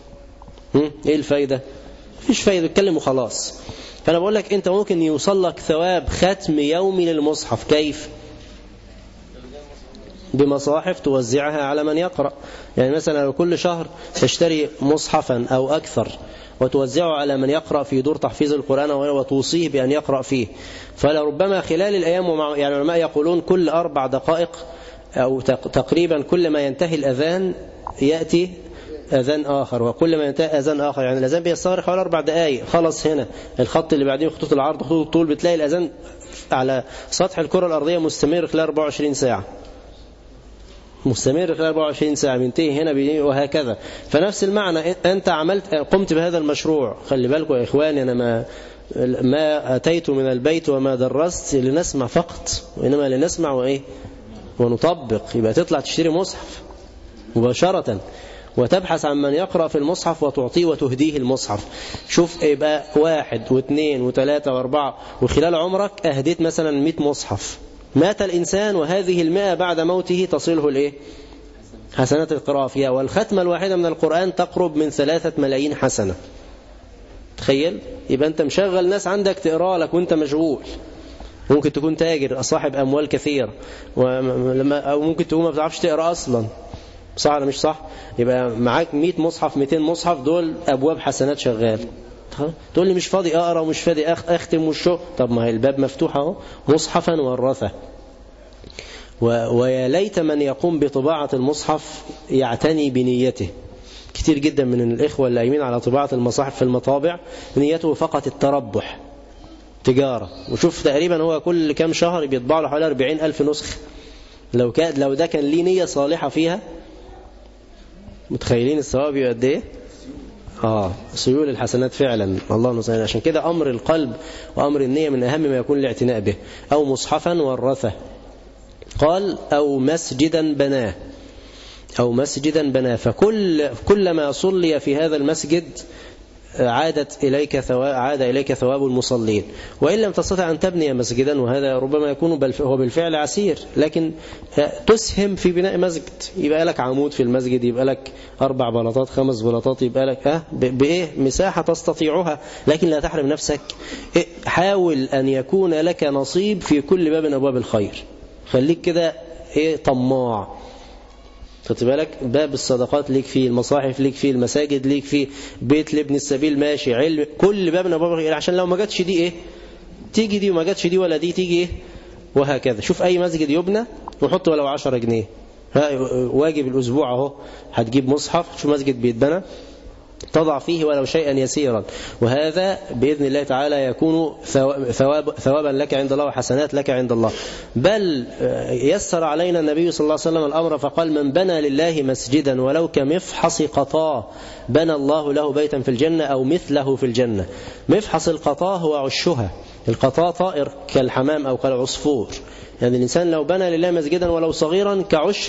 [SPEAKER 4] إيه الفائدة؟ مفيش فائدة، اتكلم وخلاص. فأنا بقول لك أنت ممكن يوصل لك ثواب ختم يومي للمصحف. كيف؟ بمصاحف توزعها على من يقرأ. يعني مثلا لو كل شهر تشتري مصحفا أو أكثر وتوزعه على من يقرأ في دور تحفيظ القرآن وتوصيه بأن يقرأ فيه، فلربما خلال الأيام، يعني العلماء يقولون كل 4 دقائق أو تقريبا كل ما ينتهي الأذان يأتي أذان آخر، وكل ما ينتهي أذان آخر، يعني الأذان بيستغرق حوالي 4 دقائق، خلص هنا الخط اللي بعدين خطوط العرض خطوط الطول، بتلاقي الأذان على سطح الكرة الأرضية مستمر خلال 24 ساعة، مستمر خلال 24 ساعة، بينتهي هنا وهكذا. فنفس المعنى، أنت قمت بهذا المشروع. خلي بالكم يا إخواني، أنا ما أتيت من البيت وما درست لنسمع فقط، وإنما لنسمع ونطبق. يبقى تطلع تشتري مصحف مباشرة وتبحث عن من يقرأ في المصحف وتعطيه وتهديه المصحف. شوف، يبقى 1 و2 و3 و4، وخلال عمرك أهديت مثلا 100 مصحف، مات الإنسان وهذه 100 بعد موته تصله الإيه؟ حسنات القراءة فيها. والختمة الواحدة من القرآن تقرب من 3 ملايين حسنة. تخيل، يبقى أنت مشغل ناس عندك تقرأ لك وأنت مشغول. ممكن تكون تاجر صاحب أموال كثير، أو ممكن تكون ما بتعرفش تقرأ أصلا، صح ولا مش صح؟ يبقى معاك 100 مصحف 200 مصحف، دول أبواب حسنات شغال. تقول لي مش فاضي أقرأ ومش فاضي أختم والشو. طب ما هي الباب مفتوح اهو، مصحفا ورثه. ويا ليت من يقوم بطباعة المصحف يعتني بنيته. كتير جدا من الإخوة اللي قايمين على طباعة المصاحف في المطابع نيته فقط التربح، تجارة. وشوف تقريبا هو كل كام شهر بيطبع له حوالي 40,000 نسخة. لو ده كان ليه نية صالحة فيها، متخيلين الثواب قد ايه؟ سيول الحسنات فعلا. الله المستعان. عشان كده أمر القلب وأمر النية من أهم ما يكون الاعتناء به. أو مصحفا ورثه. قال أو مسجدا بناه، أو مسجدا بناه، فكلما صلي في هذا المسجد عاد إليك ثواب المصلين. وإن لم تستطع أن تبني مسجدا، وهذا ربما يكون هو بالفعل عسير، لكن تسهم في بناء مسجد. يبقى لك عمود في المسجد، يبقى لك 4 بلاطات 5 بلاطات، يبقى لك بإيه مساحة تستطيعها، لكن لا تحرم نفسك. حاول أن يكون لك نصيب في كل باب من أبواب الخير. خليك كده طماع. خدت بالك؟ باب الصدقات ليك فيه، المصاحف ليك فيه، المساجد ليك فيه، بيت لابن السبيل ماشي، علم، كل باب من ابواب الخير، عشان لو ما جاتش دي تيجي دي، وما جاتش دي ولا دي تيجي وهكذا. شوف اي مسجد يبنى وحط ولو 10 جنيه، واجب الاسبوع اهو. هتجيب مصحف، شوف مسجد بيتبنى تضع فيه ولو شيئا يسيرا، وهذا بإذن الله تعالى يكون ثوابا لك عند الله وحسنات لك عند الله. بل يسر علينا النبي صلى الله عليه وسلم الأمر فقال من بنى لله مسجدا ولو كمفحص قطاه بنى الله له بيتا في الجنة أو مثله في الجنة. مفحص القطاه هو عشها. القطاه طائر كالحمام أو كالعصفور. يعني الإنسان لو بنى لله مسجدا ولو صغيرا كعش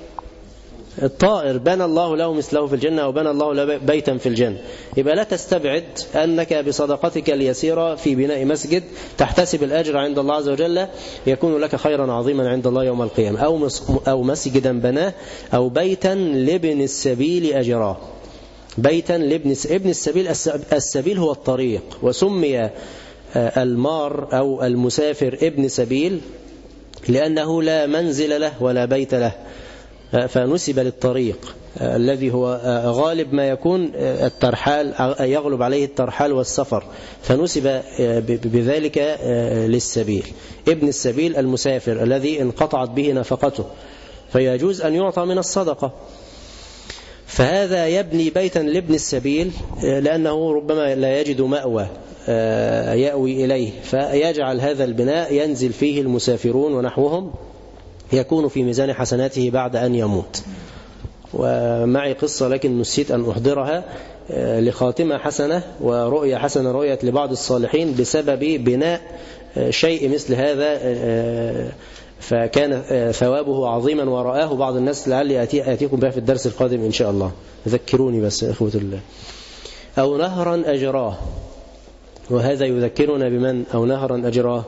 [SPEAKER 4] الطائر بنى الله له مثله في الجنة، أو بنى الله له بيتا في الجنة. يبقى لا تستبعد أنك بصدقتك اليسيرة في بناء مسجد تحتسب الأجر عند الله عز وجل، يكون لك خيرا عظيما عند الله يوم القيامة. أو مسجدا بناه، أو بيتا لابن السبيل أجراه. بيتا لابن السبيل. السبيل هو الطريق، وسمي المار أو المسافر ابن سبيل لأنه لا منزل له ولا بيت له، فنسب للطريق الذي هو غالب ما يكون الترحال، يغلب عليه الترحال والسفر، فنسب بذلك للسبيل. ابن السبيل المسافر الذي انقطعت به نفقته، فيجوز أن يعطى من الصدقة. فهذا يبني بيتا لابن السبيل لأنه ربما لا يجد مأوى يأوي إليه، فيجعل هذا البناء ينزل فيه المسافرون ونحوهم، يكون في ميزان حسناته بعد أن يموت. ومعي قصة لكن نسيت أن أحضرها لخاتمة حسنة ورؤية حسنة رؤيت لبعض الصالحين بسبب بناء شيء مثل هذا، فكان ثوابه عظيما ورآه بعض الناس. لعلي آتيكم بها في الدرس القادم إن شاء الله، ذكروني بس إخوة الله. أو نهرا أجراه، وهذا يذكرنا بمن؟ أو نهرا أجراه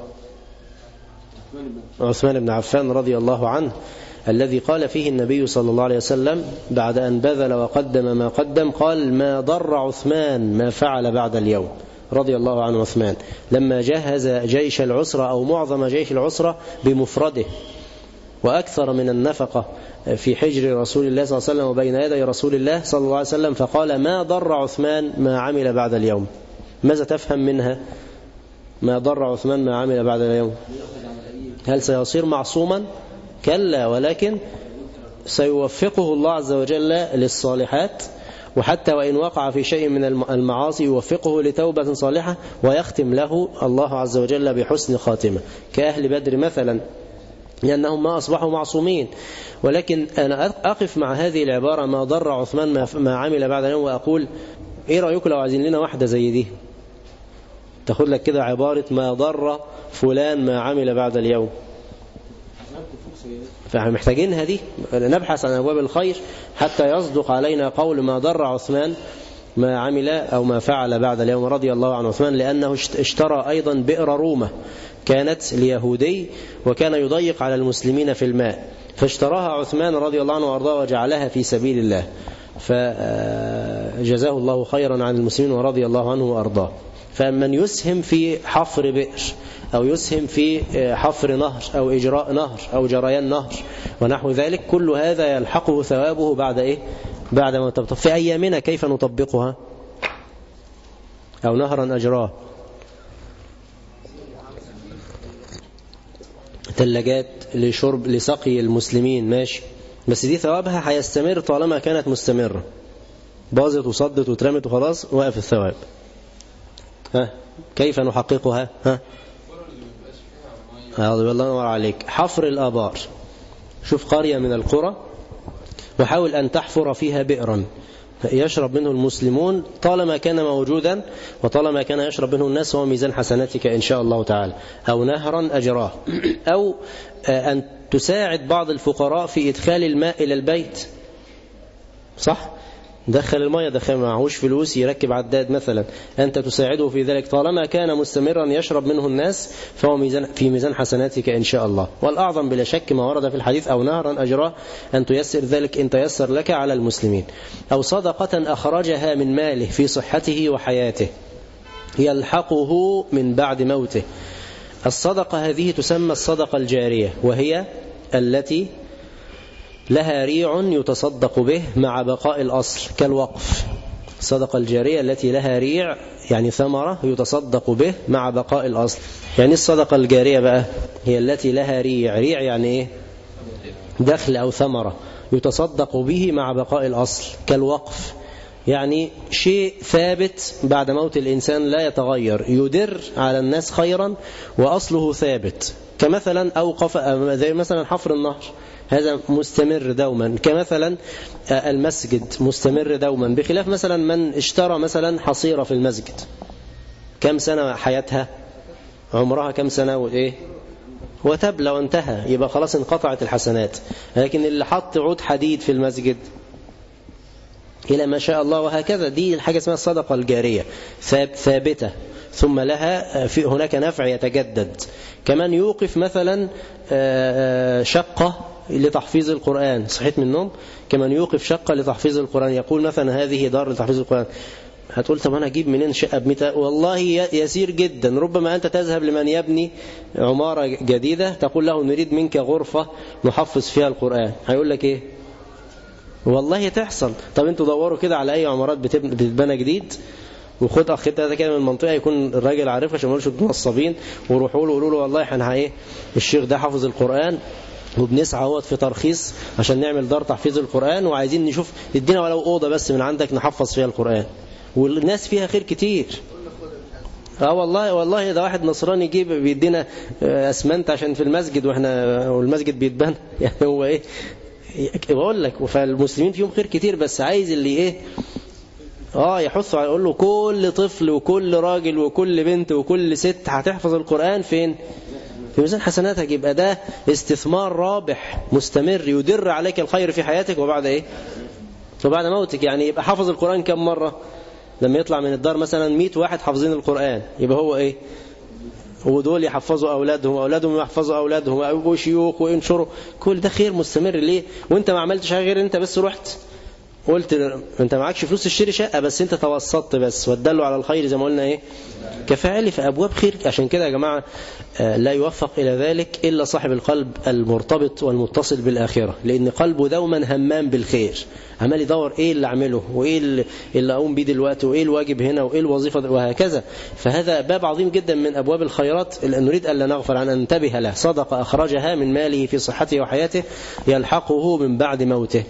[SPEAKER 4] عثمان بن عفان رضي الله عنه، الذي قال فيه النبي صلى الله عليه وسلم بعد أن بذل وقدم ما قدم، قال ما ضر عثمان ما فعل بعد اليوم. رضي الله عنه عثمان لما جهز جيش العسرة أو معظم جيش العسرة بمفرده، وأكثر من النفقة في حجر رسول الله صلى الله عليه وسلم وبين يدي رسول الله صلى الله عليه وسلم، فقال ما ضر عثمان ما عمل بعد اليوم. ماذا تفهم منها؟ ما ضر عثمان ما عمل بعد اليوم. هل سيصير معصوما؟ كلا، ولكن سيوفقه الله عز وجل للصالحات، وحتى وإن وقع في شيء من المعاصي يوفقه لتوبة صالحة، ويختم له الله عز وجل بحسن خاتمة كأهل بدر مثلا، لأنهم ما أصبحوا معصومين. ولكن أنا أقف مع هذه العبارة ما ضر عثمان ما عمل بعد اليوم، وأقول إيه رأيكم لو عايزين لنا واحدة زي دي، تاخد لك كده عبارة ما ضر فلان ما عمل بعد اليوم. فمحتاجينها دي، نبحث عن أبواب الخير حتى يصدق علينا قول ما ضر عثمان ما عمل أو ما فعل بعد اليوم رضي الله عن عثمان، لأنه اشترى أيضا بئر رومة كانت ليهودي وكان يضيق على المسلمين في الماء، فاشتراها عثمان رضي الله عنه وأرضاه وجعلها في سبيل الله، فجزاه الله خيرا عن المسلمين ورضي الله عنه وأرضاه. فمن يسهم في حفر بئر أو يسهم في حفر نهر أو إجراء نهر أو جريان نهر ونحو ذلك، كل هذا يلحقه ثوابه بعد إيه؟ بعد ما تبطل. في أيامنا كيف نطبقها؟ أو نهرا أجراه، ثلاجات لشرب لسقي المسلمين، ماشي، بس دي ثوابها هيستمر طالما كانت مستمرة. باظت وصدت وترمت وخلاص وقف الثواب. كيف نحققها؟ الله ينور عليك. حفر الآبار، شوف قرية من القرى وحاول أن تحفر فيها بئرا يشرب منه المسلمون طالما كان موجودا وطالما كان يشرب منه الناس، وهو ميزان حسناتك إن شاء الله تعالى. أو نهرا أجراه، أو أن تساعد بعض الفقراء في إدخال الماء إلى البيت، صح؟ دخل الماء، دخل معهوش فلوس يركب عداد مثلا، أنت تساعده في ذلك طالما كان مستمرا يشرب منه الناس، فهو في ميزان حسناتك إن شاء الله. والأعظم بلا شك ما ورد في الحديث أو نهرا أجراه، أن تيسر ذلك إن تيسر لك على المسلمين. أو صدقة أخرجها من ماله في صحته وحياته يلحقه من بعد موته. الصدقة هذه تسمى الصدقة الجارية، وهي التي لها ريع يتصدق به مع بقاء الأصل كالوقف. الصدقة الجارية التي لها ريع يعني ثمرة يتصدق به مع بقاء الأصل. يعني الصدقة الجارية بقى هي التي لها ريع، ريع يعني إيه؟ دخل أو ثمرة يتصدق به مع بقاء الأصل كالوقف، يعني شيء ثابت بعد موت الإنسان لا يتغير، يدر على الناس خيرا وأصله ثابت، كمثلا أوقف زي مثلا حفر النهر، هذا مستمر دوما، كمثلا المسجد مستمر دوما، بخلاف مثلا من اشترى مثلا حصيرة في المسجد، كم سنة حياتها؟ عمرها كم سنة وإيه؟ وتبلى وانتهى، يبقى خلاص انقطعت الحسنات. لكن اللي حط عود حديد في المسجد إلى ما شاء الله وهكذا، دي الحاجة اسمها الصدقة الجارية ثابتة، ثم لها في هناك نفع يتجدد. كمان يوقف مثلا شقة لتحفيظ القرآن، صحيت من النوم، كمان يوقف شقة لتحفيظ القرآن، يقول مثلا هذه دار لتحفيظ القرآن. هتقول طب أنا أجيب منين شقة ب100؟ والله يسير جدا. ربما أنت تذهب لمن يبني عمارة جديدة تقول له نريد منك غرفة نحفظ فيها القرآن، هيقول لك إيه؟ والله تحصل. طب أنتوا دوروا كده على أي عمارات بتتبنى جديد، وخد أخ ده كده من المنطقة يكون الراجل عارفها عشان ما يقولش نصابين، وروحوا له وقولوا له والله احنا ايه الشيخ ده حافظ القرآن وبنسعى اهوت في ترخيص عشان نعمل دار تحفيظ القرآن، وعايزين نشوف ادينا ولو أوضة بس من عندك نحفظ فيها القرآن، والناس فيها خير كتير. والله ده واحد نصراني يجيب بيدينا اسمنت عشان في المسجد والمسجد بيتبنى، يعني هو ايه بقول لك. فالمسلمين فيهم خير كتير، بس عايز اللي ايه يحث على، يقول له كل طفل وكل راجل وكل بنت وكل ست هتحفظ القرآن فين؟ في ميزان حسناتك. يبقى ده استثمار رابح مستمر يدر عليك الخير في حياتك وبعد ايه؟ وبعد موتك. يعني يبقى حفظ القرآن كم مرة؟ لما يطلع من الدار مثلا 100 واحد حافظين القرآن، يبقى هو ايه؟ ودول يحفظوا أولادهم يحفظوا أولادهم، ويبقوا شيوخ وينشروا. كل ده خير مستمر. ليه؟ وانت ما عملتش حاجة غير انت بس رحت قلت انت معكش فلوس تشتري شقة، بس انت توسطت بس وتدلوا على الخير زي ما قلنا ايه كفاعل في أبواب خير. عشان كده يا جماعة لا يوفق إلى ذلك إلا صاحب القلب المرتبط والمتصل بالآخرة، لأن قلبه دوما همام بالخير، عمال يدور ايه اللي اعمله وايه اللي اقوم بيه دلوقتي وايه الواجب هنا وايه الوظيفة وهكذا. فهذا باب عظيم جدا من أبواب الخيرات نريد ألا نغفل عن أن ننتبه له. صدقة أخرجها من ماله في صحته وحياته يلحقه من بعد موته.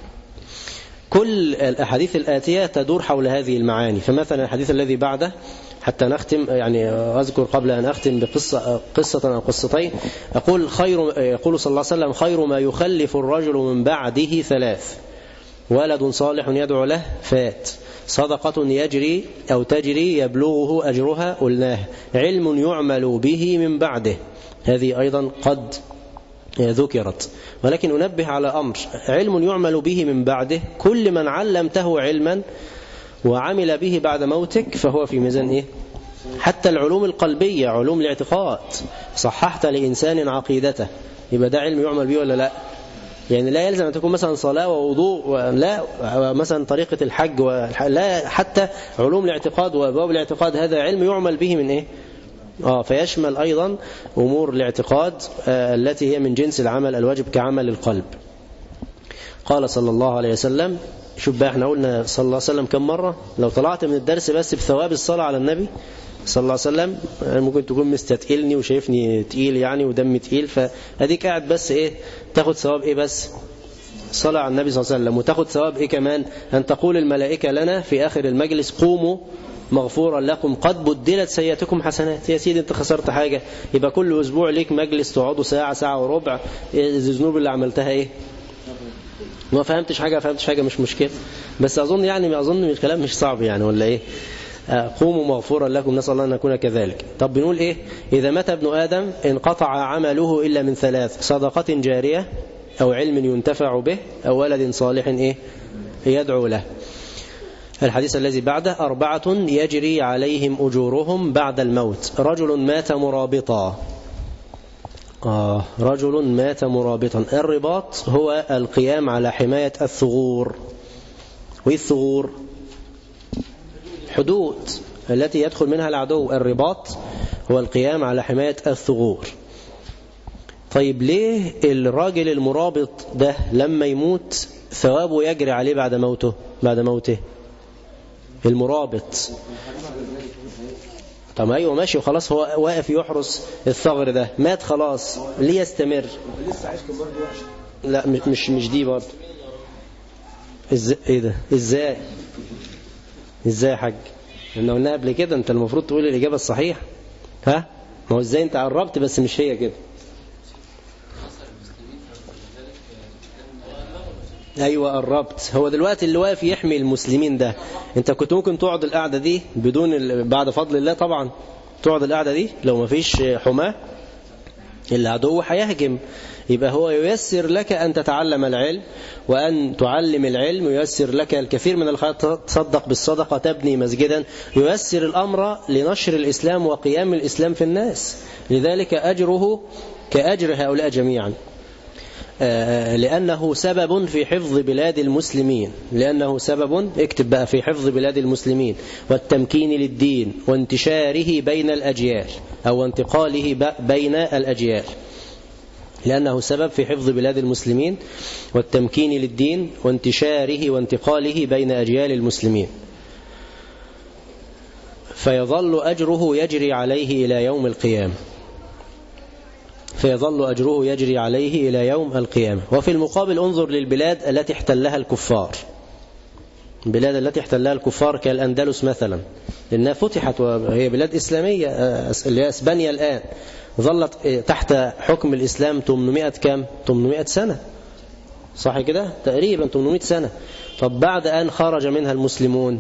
[SPEAKER 4] كل الأحاديث الآتية تدور حول هذه المعاني. فمثلا الحديث الذي بعده حتى نختم، يعني أذكر قبل أن أختم قصة أو قصتين. يقول صلى الله عليه وسلم: خير ما يخلف الرجل من بعده 3: ولد صالح يدعو له فات، صدقة يجري أو تجري يبلغه أجرها قلناه، علم يعمل به من بعده، هذه أيضا قد ذكرت. ولكن أنبه على أمر: علم يعمل به من بعده، كل من علمته علما وعمل به بعد موتك فهو في ميزان إيه؟ حتى العلوم القلبية، علوم الاعتقاد، صححت لإنسان عقيدته، يبقى ده علم يعمل به ولا لا؟ يعني لا يلزم أن تكون مثلا صلاة ووضوء، لا مثلا طريقة الحج لا، حتى علوم الاعتقاد وأبواب الاعتقاد هذا علم يعمل به من إيه؟ فيشمل أيضا أمور الاعتقاد التي هي من جنس العمل الواجب كعمل القلب. قال صلى الله عليه وسلم، شوف بقى احنا قلنا صلى الله عليه وسلم كم مرة، لو طلعت من الدرس بس بثواب الصلاة على النبي صلى الله عليه وسلم ممكن تكون مستتقلني وشايفني تقيل يعني ودمي تقيل، فأديك قاعد بس ايه تاخد ثواب ايه؟ بس صلاة على النبي صلى الله عليه وسلم. وتاخد ثواب ايه كمان؟ أن تقول الملائكة لنا في آخر المجلس قوموا مغفورا لكم قد بدلت سيئاتكم حسنات. يا سيدي انت خسرت حاجة؟ يبقى كل أسبوع ليك مجلس تقعدوا ساعة ساعة وربع، الذنوب اللي عملتها ايه؟ ما فهمتش حاجة مش مشكلة، بس أظن الكلام مش صعب يعني ولا ايه؟ قوموا مغفورا لكم، نسأل الله أن نكون كذلك. طب بنقول ايه؟ إذا مات ابن آدم انقطع عمله إلا من ثلاث: صدقة جارية، أو علم ينتفع به، أو ولد صالح ايه يدعو له. الحديث الذي بعده: 4 يجري عليهم أجورهم بعد الموت: رجل مات مرابطا. رجل مات مرابطا. الرباط هو القيام على حماية الثغور. والثغور حدود التي يدخل منها العدو. الرباط هو القيام على حماية الثغور. طيب ليه الراجل المرابط ده لما يموت ثوابه يجري عليه بعد موته؟ المرابط طب ايوه ماشي وخلاص، هو واقف يحرس الثغر ده، مات خلاص، ليه يستمر؟ لا مش دي برضه. ايه ده؟ ازاي يا حاج؟ احنا قلنا قبل كده انت المفروض تقول الاجابه الصحيحه. ما هو ازاي؟ انت قربت بس مش هي كده. ايوه قربت. هو دلوقتي اللي واقف يحمي المسلمين ده، انت كنت ممكن تقعد القعده دي بدون بعد فضل الله طبعا تقعد القعده دي لو ما فيش حماه العدو هيهجم. يبقى هو ييسر لك أن تتعلم العلم وأن تعلم العلم، ييسر لك الكثير من الخير، تصدق بالصدقة، تبني مسجدا، ييسر الأمر لنشر الإسلام وقيام الإسلام في الناس. لذلك أجره كأجر هؤلاء جميعا، لأنه سبب في حفظ بلاد المسلمين. لأنه سبب، اكتب بقى، في حفظ بلاد المسلمين والتمكين للدين وانتشاره بين الأجيال أو انتقاله بين الأجيال. لأنه سبب في حفظ بلاد المسلمين والتمكين للدين وانتشاره وانتقاله بين أجيال المسلمين، فيظل أجره يجري عليه إلى يوم القيامة. وفي المقابل انظر للبلاد التي احتلها الكفار. البلاد التي احتلها الكفار كالأندلس مثلا، لأنها فتحت وهي بلاد إسلامية، اللي هي اسبانيا الآن، ظلت تحت حكم الإسلام 800 سنة، صح كده؟ تقريبا 800 سنة. طب بعد أن خرج منها المسلمون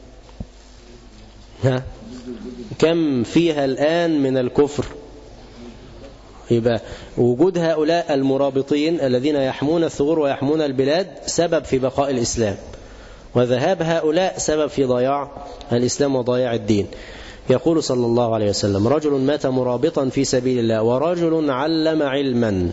[SPEAKER 4] كم فيها الآن من الكفر؟ يبقى وجود هؤلاء المرابطين الذين يحمون الثغور ويحمون البلاد سبب في بقاء الإسلام، وذهاب هؤلاء سبب في ضياع الإسلام وضياع الدين. يقول صلى الله عليه وسلم: رجل مات مرابطا في سبيل الله ورجل علم علما.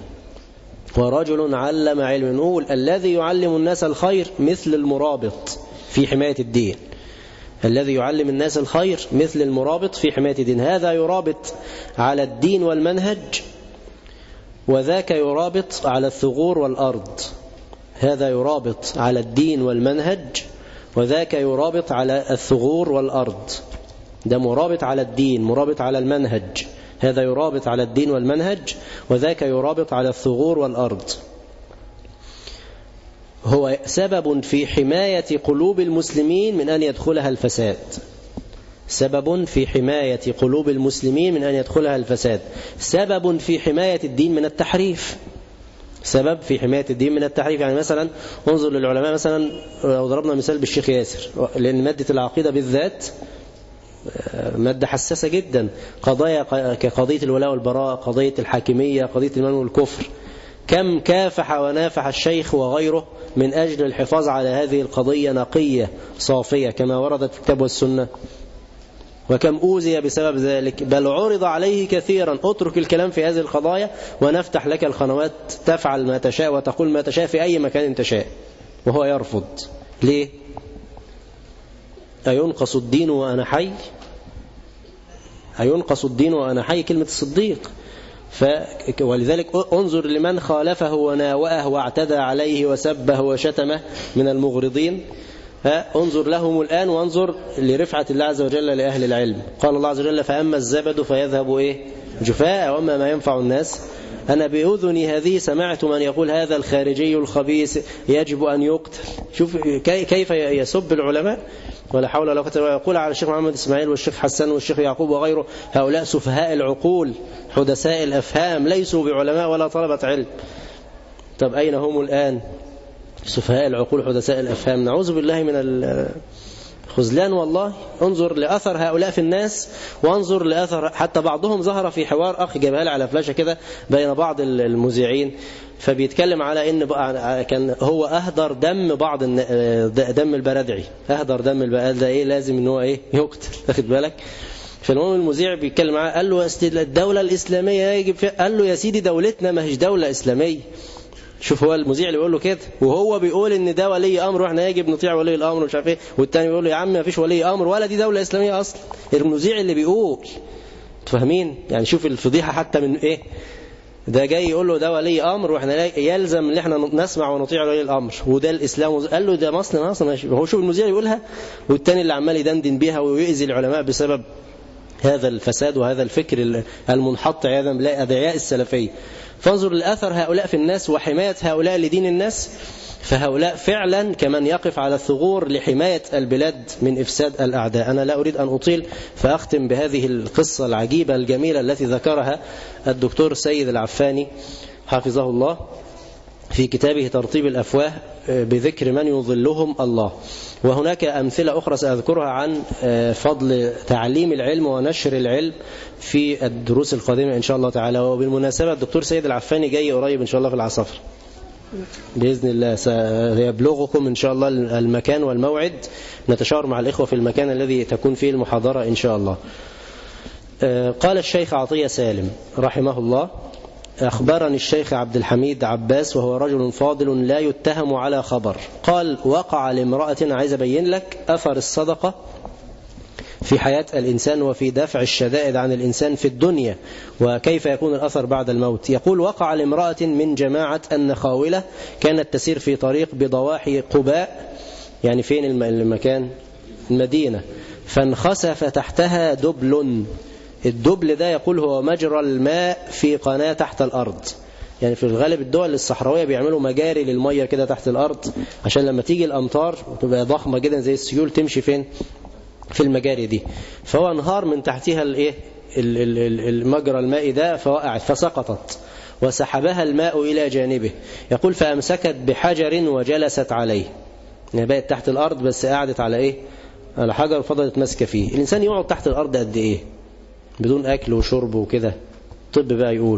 [SPEAKER 4] نقول الذي يعلم الناس الخير مثل المرابط في حماية الدين. الذي يعلم الناس الخير مثل المرابط في حماية الدين. هذا يرابط على الدين والمنهج، وذاك يرابط على الثغور والأرض. هذا يرابط على الدين والمنهج، وذاك يرابط على الثغور والأرض. ده مرابط على الدين، مرابط على المنهج. هذا يرابط على الدين والمنهج، وذاك يرابط على الثغور والأرض. هو سبب في حماية قلوب المسلمين من أن يدخلها الفساد. سبب في حماية قلوب المسلمين من أن يدخلها الفساد. سبب في حماية الدين من التحريف. سبب في حماية الدين من التحريف. يعني مثلا انظر للعلماء، مثلا لو ضربنا مثال بالشيخ ياسر، لأن مادة العقيدة بالذات مادة حساسة جدا، قضايا كقضية الولاء والبراء، قضية الحاكمية، قضية الإيمان والكفر، كم كافح ونافح الشيخ وغيره من أجل الحفاظ على هذه القضية نقية صافية كما وردت في الكتاب والسنة، وكم أوذي بسبب ذلك، بل عرض عليه كثيرا. اترك الكلام في هذه القضايا ونفتح لك القنوات تفعل ما تشاء وتقول ما تشاء في أي مكان تشاء، وهو يرفض. ليه؟ أينقص الدين وأنا حي؟ أينقص الدين وأنا حي كلمة الصديق. ولذلك انظر لمن خالفه وناوأه واعتدى عليه وسبه وشتمه من المغرضين، انظر لهم الآن وانظر لرفعة الله عز وجل لأهل العلم. قال الله عز وجل فأما الزبد فيذهب جفاء وما ما ينفع الناس. أنا بأذني هذه سمعت من يقول هذا الخارجي الخبيث يجب أن يقتل. شوف كيف يسب العلماء، ولا حول ولا قوة إلا بالله. يقول على الشيخ محمد إسماعيل والشيخ حسن والشيخ يعقوب وغيره هؤلاء سفهاء العقول حدثاء الأفهام ليسوا بعلماء ولا طلبة علم. طب أين هم الآن؟ سفهاء العقول حدثاء الأفهام، نعوذ بالله من الخذلان. والله انظر لأثر هؤلاء في الناس، وانظر لأثر حتى بعضهم ظهر في حوار أخي جابها لي على فلاشة كده بين بعض المذيعين، فبيتكلم على إن كان هو أهدر دم بعض دم البرادعي، أهدر دم البرادعي ده لازم إن هو يقتل، واخد بالك؟ فالمهم المذيع بيتكلم معاه قال له الدولة الإسلامية يجب فيها. قال له يا سيدي دولتنا ما هيش دولة إسلامية. شوف هو المذيع اللي بيقول له كده، وهو بيقول ان ده ولي امر واحنا يجب نطيع ولي الامر ومش عارف ايه، والتاني بيقول له يا عم ما فيش ولي امر ولا دي دوله اسلاميه اصلا. المذيع اللي بيقول، فاهمين يعني؟ شوف الفضيحه حتى من ايه، ده جاي يقول له ده ولي امر واحنا يلزم ان احنا نسمع ونطيع ولي الامر وده الاسلام. قال له ده مصر ماشي. هو شوف المذيع يقولها، والتاني اللي عمال يدندن بيها ويؤذي العلماء بسبب هذا الفساد وهذا الفكر المنحط عياذا بالله أدعياء السلفية. فانظر لأثر هؤلاء في الناس وحماية هؤلاء لدين الناس. فهؤلاء فعلا كمن يقف على الثغور لحماية البلاد من إفساد الأعداء. أنا لا أريد أن أطيل، فأختم بهذه القصة العجيبة الجميلة التي ذكرها الدكتور سيد العفاني حفظه الله في كتابه ترطيب الأفواه بذكر من يظلهم الله. وهناك أمثلة أخرى سأذكرها عن فضل تعليم العلم ونشر العلم في الدروس القادمة إن شاء الله تعالى. وبالمناسبة الدكتور سيد العفاني جاي قريب إن شاء الله في العصافرة بإذن الله، سيبلغكم إن شاء الله المكان والموعد، نتشاور مع الإخوة في المكان الذي تكون فيه المحاضرة إن شاء الله. قال الشيخ عطية سالم رحمه الله أخبرني الشيخ عبد الحميد عباس وهو رجل فاضل لا يتهم على خبر، قال وقع لامرأة، عايز أبين لك أثر الصدقة في حياة الإنسان وفي دفع الشدائد عن الإنسان في الدنيا وكيف يكون الأثر بعد الموت. يقول وقع لامرأة من جماعة النخاولة كانت تسير في طريق بضواحي قباء، يعني فين المكان؟ المدينة، فانخسف تحتها دبل. الدبل ده يقول هو مجرى الماء في قناة تحت الأرض، يعني في الغالب الدول الصحراوية بيعملوا مجاري للمية كده تحت الأرض عشان لما تيجي الأمطار تبقى ضخمة جدا زي السيول تمشي فين؟ في المجاري دي. فهو انهار من تحتها المجرى الماء ده فوقعت فسقطت وسحبها الماء إلى جانبه. يقول فأمسكت بحجر وجلست عليه، يعني بقت تحت الأرض بس قعدت على على حجر وفضلت ماسكة فيه. الإنسان يقعد تحت الأرض قد إيه بدون أكل وشرب وكده؟ طب بقى يقول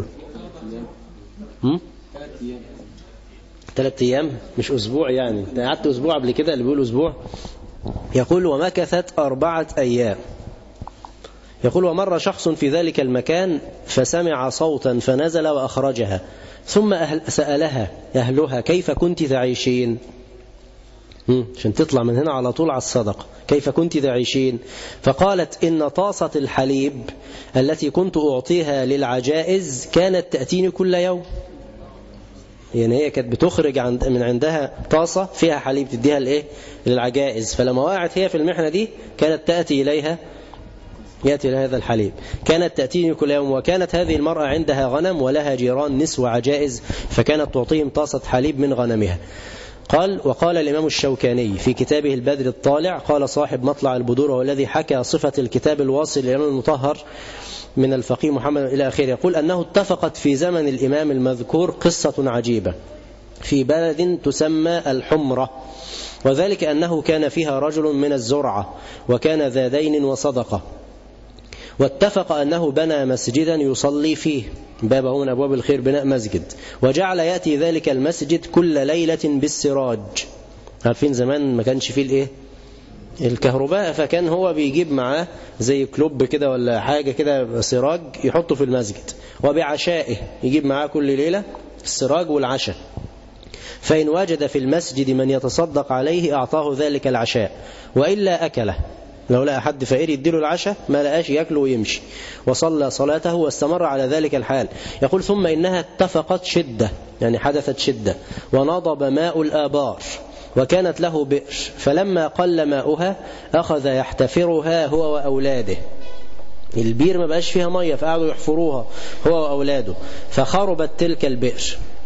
[SPEAKER 4] 3 أيام مش أسبوع، يعني قعدت أسبوع قبل كده اللي بيقول أسبوع. يقول ومكثت 4 أيام. يقول ومر شخص في ذلك المكان فسمع صوتا فنزل وأخرجها، ثم سألها أهلها كيف كنت تعيشين؟ عشان تطلع من هنا على طول على الصدقة، كيف كنت تعيشين؟ فقالت إن طاسة الحليب التي كنت أعطيها للعجائز كانت تأتيني كل يوم. يعني هي كانت بتخرج من عندها طاسة فيها حليب تديها للعجائز، فلما وقعت هي في المحنة دي كانت يأتي إليها هذا الحليب، كانت تأتيني كل يوم. وكانت هذه المرأة عندها غنم ولها جيران نسوة عجائز فكانت تعطيهم طاسة حليب من غنمها. قال وقال الإمام الشوكاني في كتابه البدر الطالع، قال صاحب مطلع البدور والذي حكى صفة الكتاب الواصل للإمام المطهر من الفقيه محمد إلى آخره، يقول أنه اتفقت في زمن الإمام المذكور قصة عجيبة في بلد تسمى الحمرة، وذلك أنه كان فيها رجل من الزرعة وكان ذا دين وصدقة، واتفق أنه بنى مسجدا يصلي فيه، بابه من أبواب الخير بناء مسجد، وجعل يأتي ذلك المسجد كل ليلة بالسراج. عارفين زمان ما كانش فيه الايه الكهرباء، فكان هو بيجيب معاه زي كلوب كده ولا حاجة كده سراج يحطه في المسجد، وبعشائه يجيب معاه كل ليلة السراج والعشاء، فإن وجد في المسجد من يتصدق عليه أعطاه ذلك العشاء وإلا أكله. لو لقى حد فقير يديله العشاء، ما لقاش يأكله ويمشي، وصلى صلاته واستمر على ذلك الحال. يقول ثم إنها اتفقت شدة، يعني حدثت شدة، ونضب ماء الآبار، وكانت له بئر، فلما قل ماؤها أخذ يحتفرها هو وأولاده. البير ما بقاش فيها مية، فقعدوا يحفروها هو وأولاده، فخربت تلك البئر،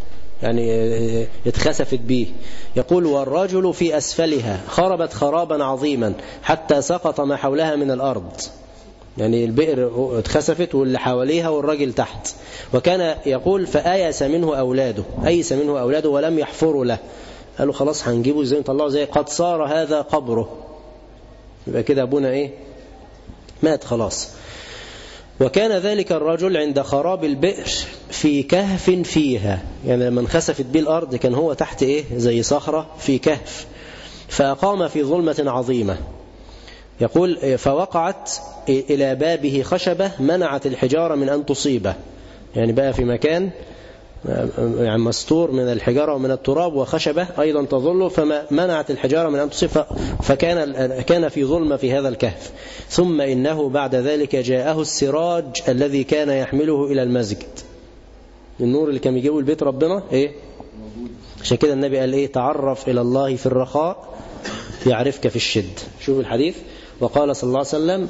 [SPEAKER 4] يعني اتخسفت به. يقول والرجل في أسفلها، خربت خرابا عظيما حتى سقط ما حولها من الأرض، يعني البئر اتخسفت واللي حواليها والرجل تحت. وكان يقول فآيس منه أولاده ولم يحفروا له، قالوا خلاص هنجيبه ازاي نطلعه ازاي، قد صار هذا قبره، يبقى كده ابونا ايه مات خلاص. وكان ذلك الرجل عند خراب البئر في كهف فيها، يعني لما انخسفت به الأرض كان هو تحت ايه زي صخرة في كهف، فأقام في ظلمة عظيمة. يقول فوقعت إلى بابه خشبة منعت الحجارة من أن تصيبه، يعني بقى في مكان يعني مستور من الحجارة ومن التراب، وخشبة أيضا تظل، فمنعت الحجارة من أن تصيب، فكان في ظلمة في هذا الكهف. ثم إنه بعد ذلك جاءه السراج الذي كان يحمله إلى المسجد، النور اللي كان يجيبه البيت ربنا إيه، عشان كده النبي قال إيه تعرف إلى الله في الرخاء يعرفك في الشد. شوف الحديث، وقال صلى الله عليه وسلم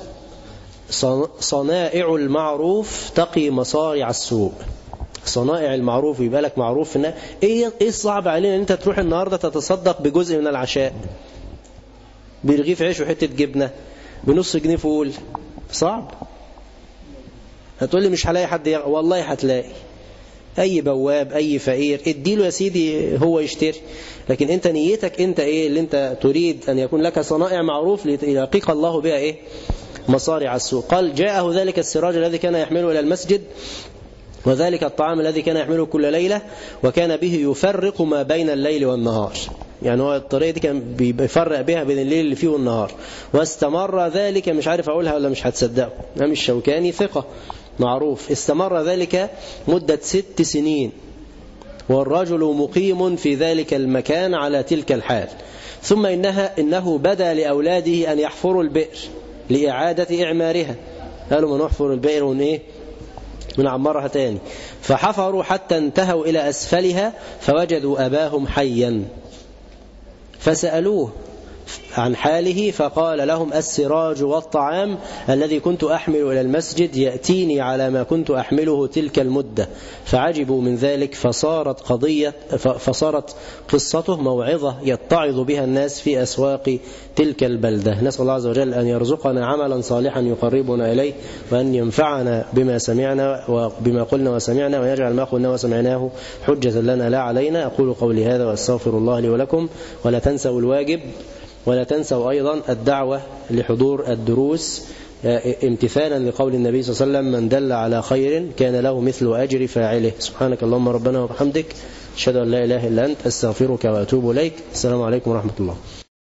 [SPEAKER 4] صنائع المعروف تقي مصارع السوء. صنائع المعروف يبقى لك معروف إن ايه الصعب علينا ان انت تروح النهارده تتصدق بجزء من العشاء، برغيف عيش وحته جبنه، بنص جنيه فول، صعب؟ هتقول لي مش هلاقي حد والله هتلاقي، اي بواب اي فقير اديله يا سيدي هو يشتري. لكن انت نيتك انت ايه اللي انت تريد ان يكون لك صنائع معروف ليقيك الله بها ايه مصارع السوء. قال جاءه ذلك السراج الذي كان يحمله الى المسجد، وذلك الطعام الذي كان يحمله كل ليلة، وكان به يفرق ما بين الليل والنهار، يعني هو الطريقة دي كان بيفرق بها بين الليل اللي فيه والنهار. واستمر ذلك، مش عارف أقولها ولا مش هتصدقوا، أم الشوكاني ثقة معروف، استمر ذلك مدة 6 سنين، والرجل مقيم في ذلك المكان على تلك الحال. ثم إنه بدا لأولاده أن يحفروا البئر لإعادة إعمارها، قالوا ما نحفر البئر ونعمرها تاني، فحفروا حتى انتهوا إلى أسفلها فوجدوا أباهم حيا، فسألوه عن حاله فقال لهم السراج والطعام الذي كنت أحمل إلى المسجد يأتيني على ما كنت أحمله تلك المدة. فعجبوا من ذلك، فصارت قصته موعظة يتعظ بها الناس في أسواق تلك البلدة. نسأل الله عز وجل أن يرزقنا عملا صالحا يقربنا إليه، وأن ينفعنا بما سمعنا وبما قلنا وسمعنا، ويجعل ما قلنا وسمعناه حجة لنا لا علينا. أقول قولي هذا وأستغفر الله لي ولكم، ولا تنسوا الواجب، ولا تنسوا أيضا الدعوة لحضور الدروس امتثالا لقول النبي صلى الله عليه وسلم من دل على خير كان له مثل أجر فاعله. سبحانك اللهم ربنا وبحمدك، أشهد أن لا إله إلا أنت، أستغفرك وأتوب إليك. السلام عليكم ورحمة الله.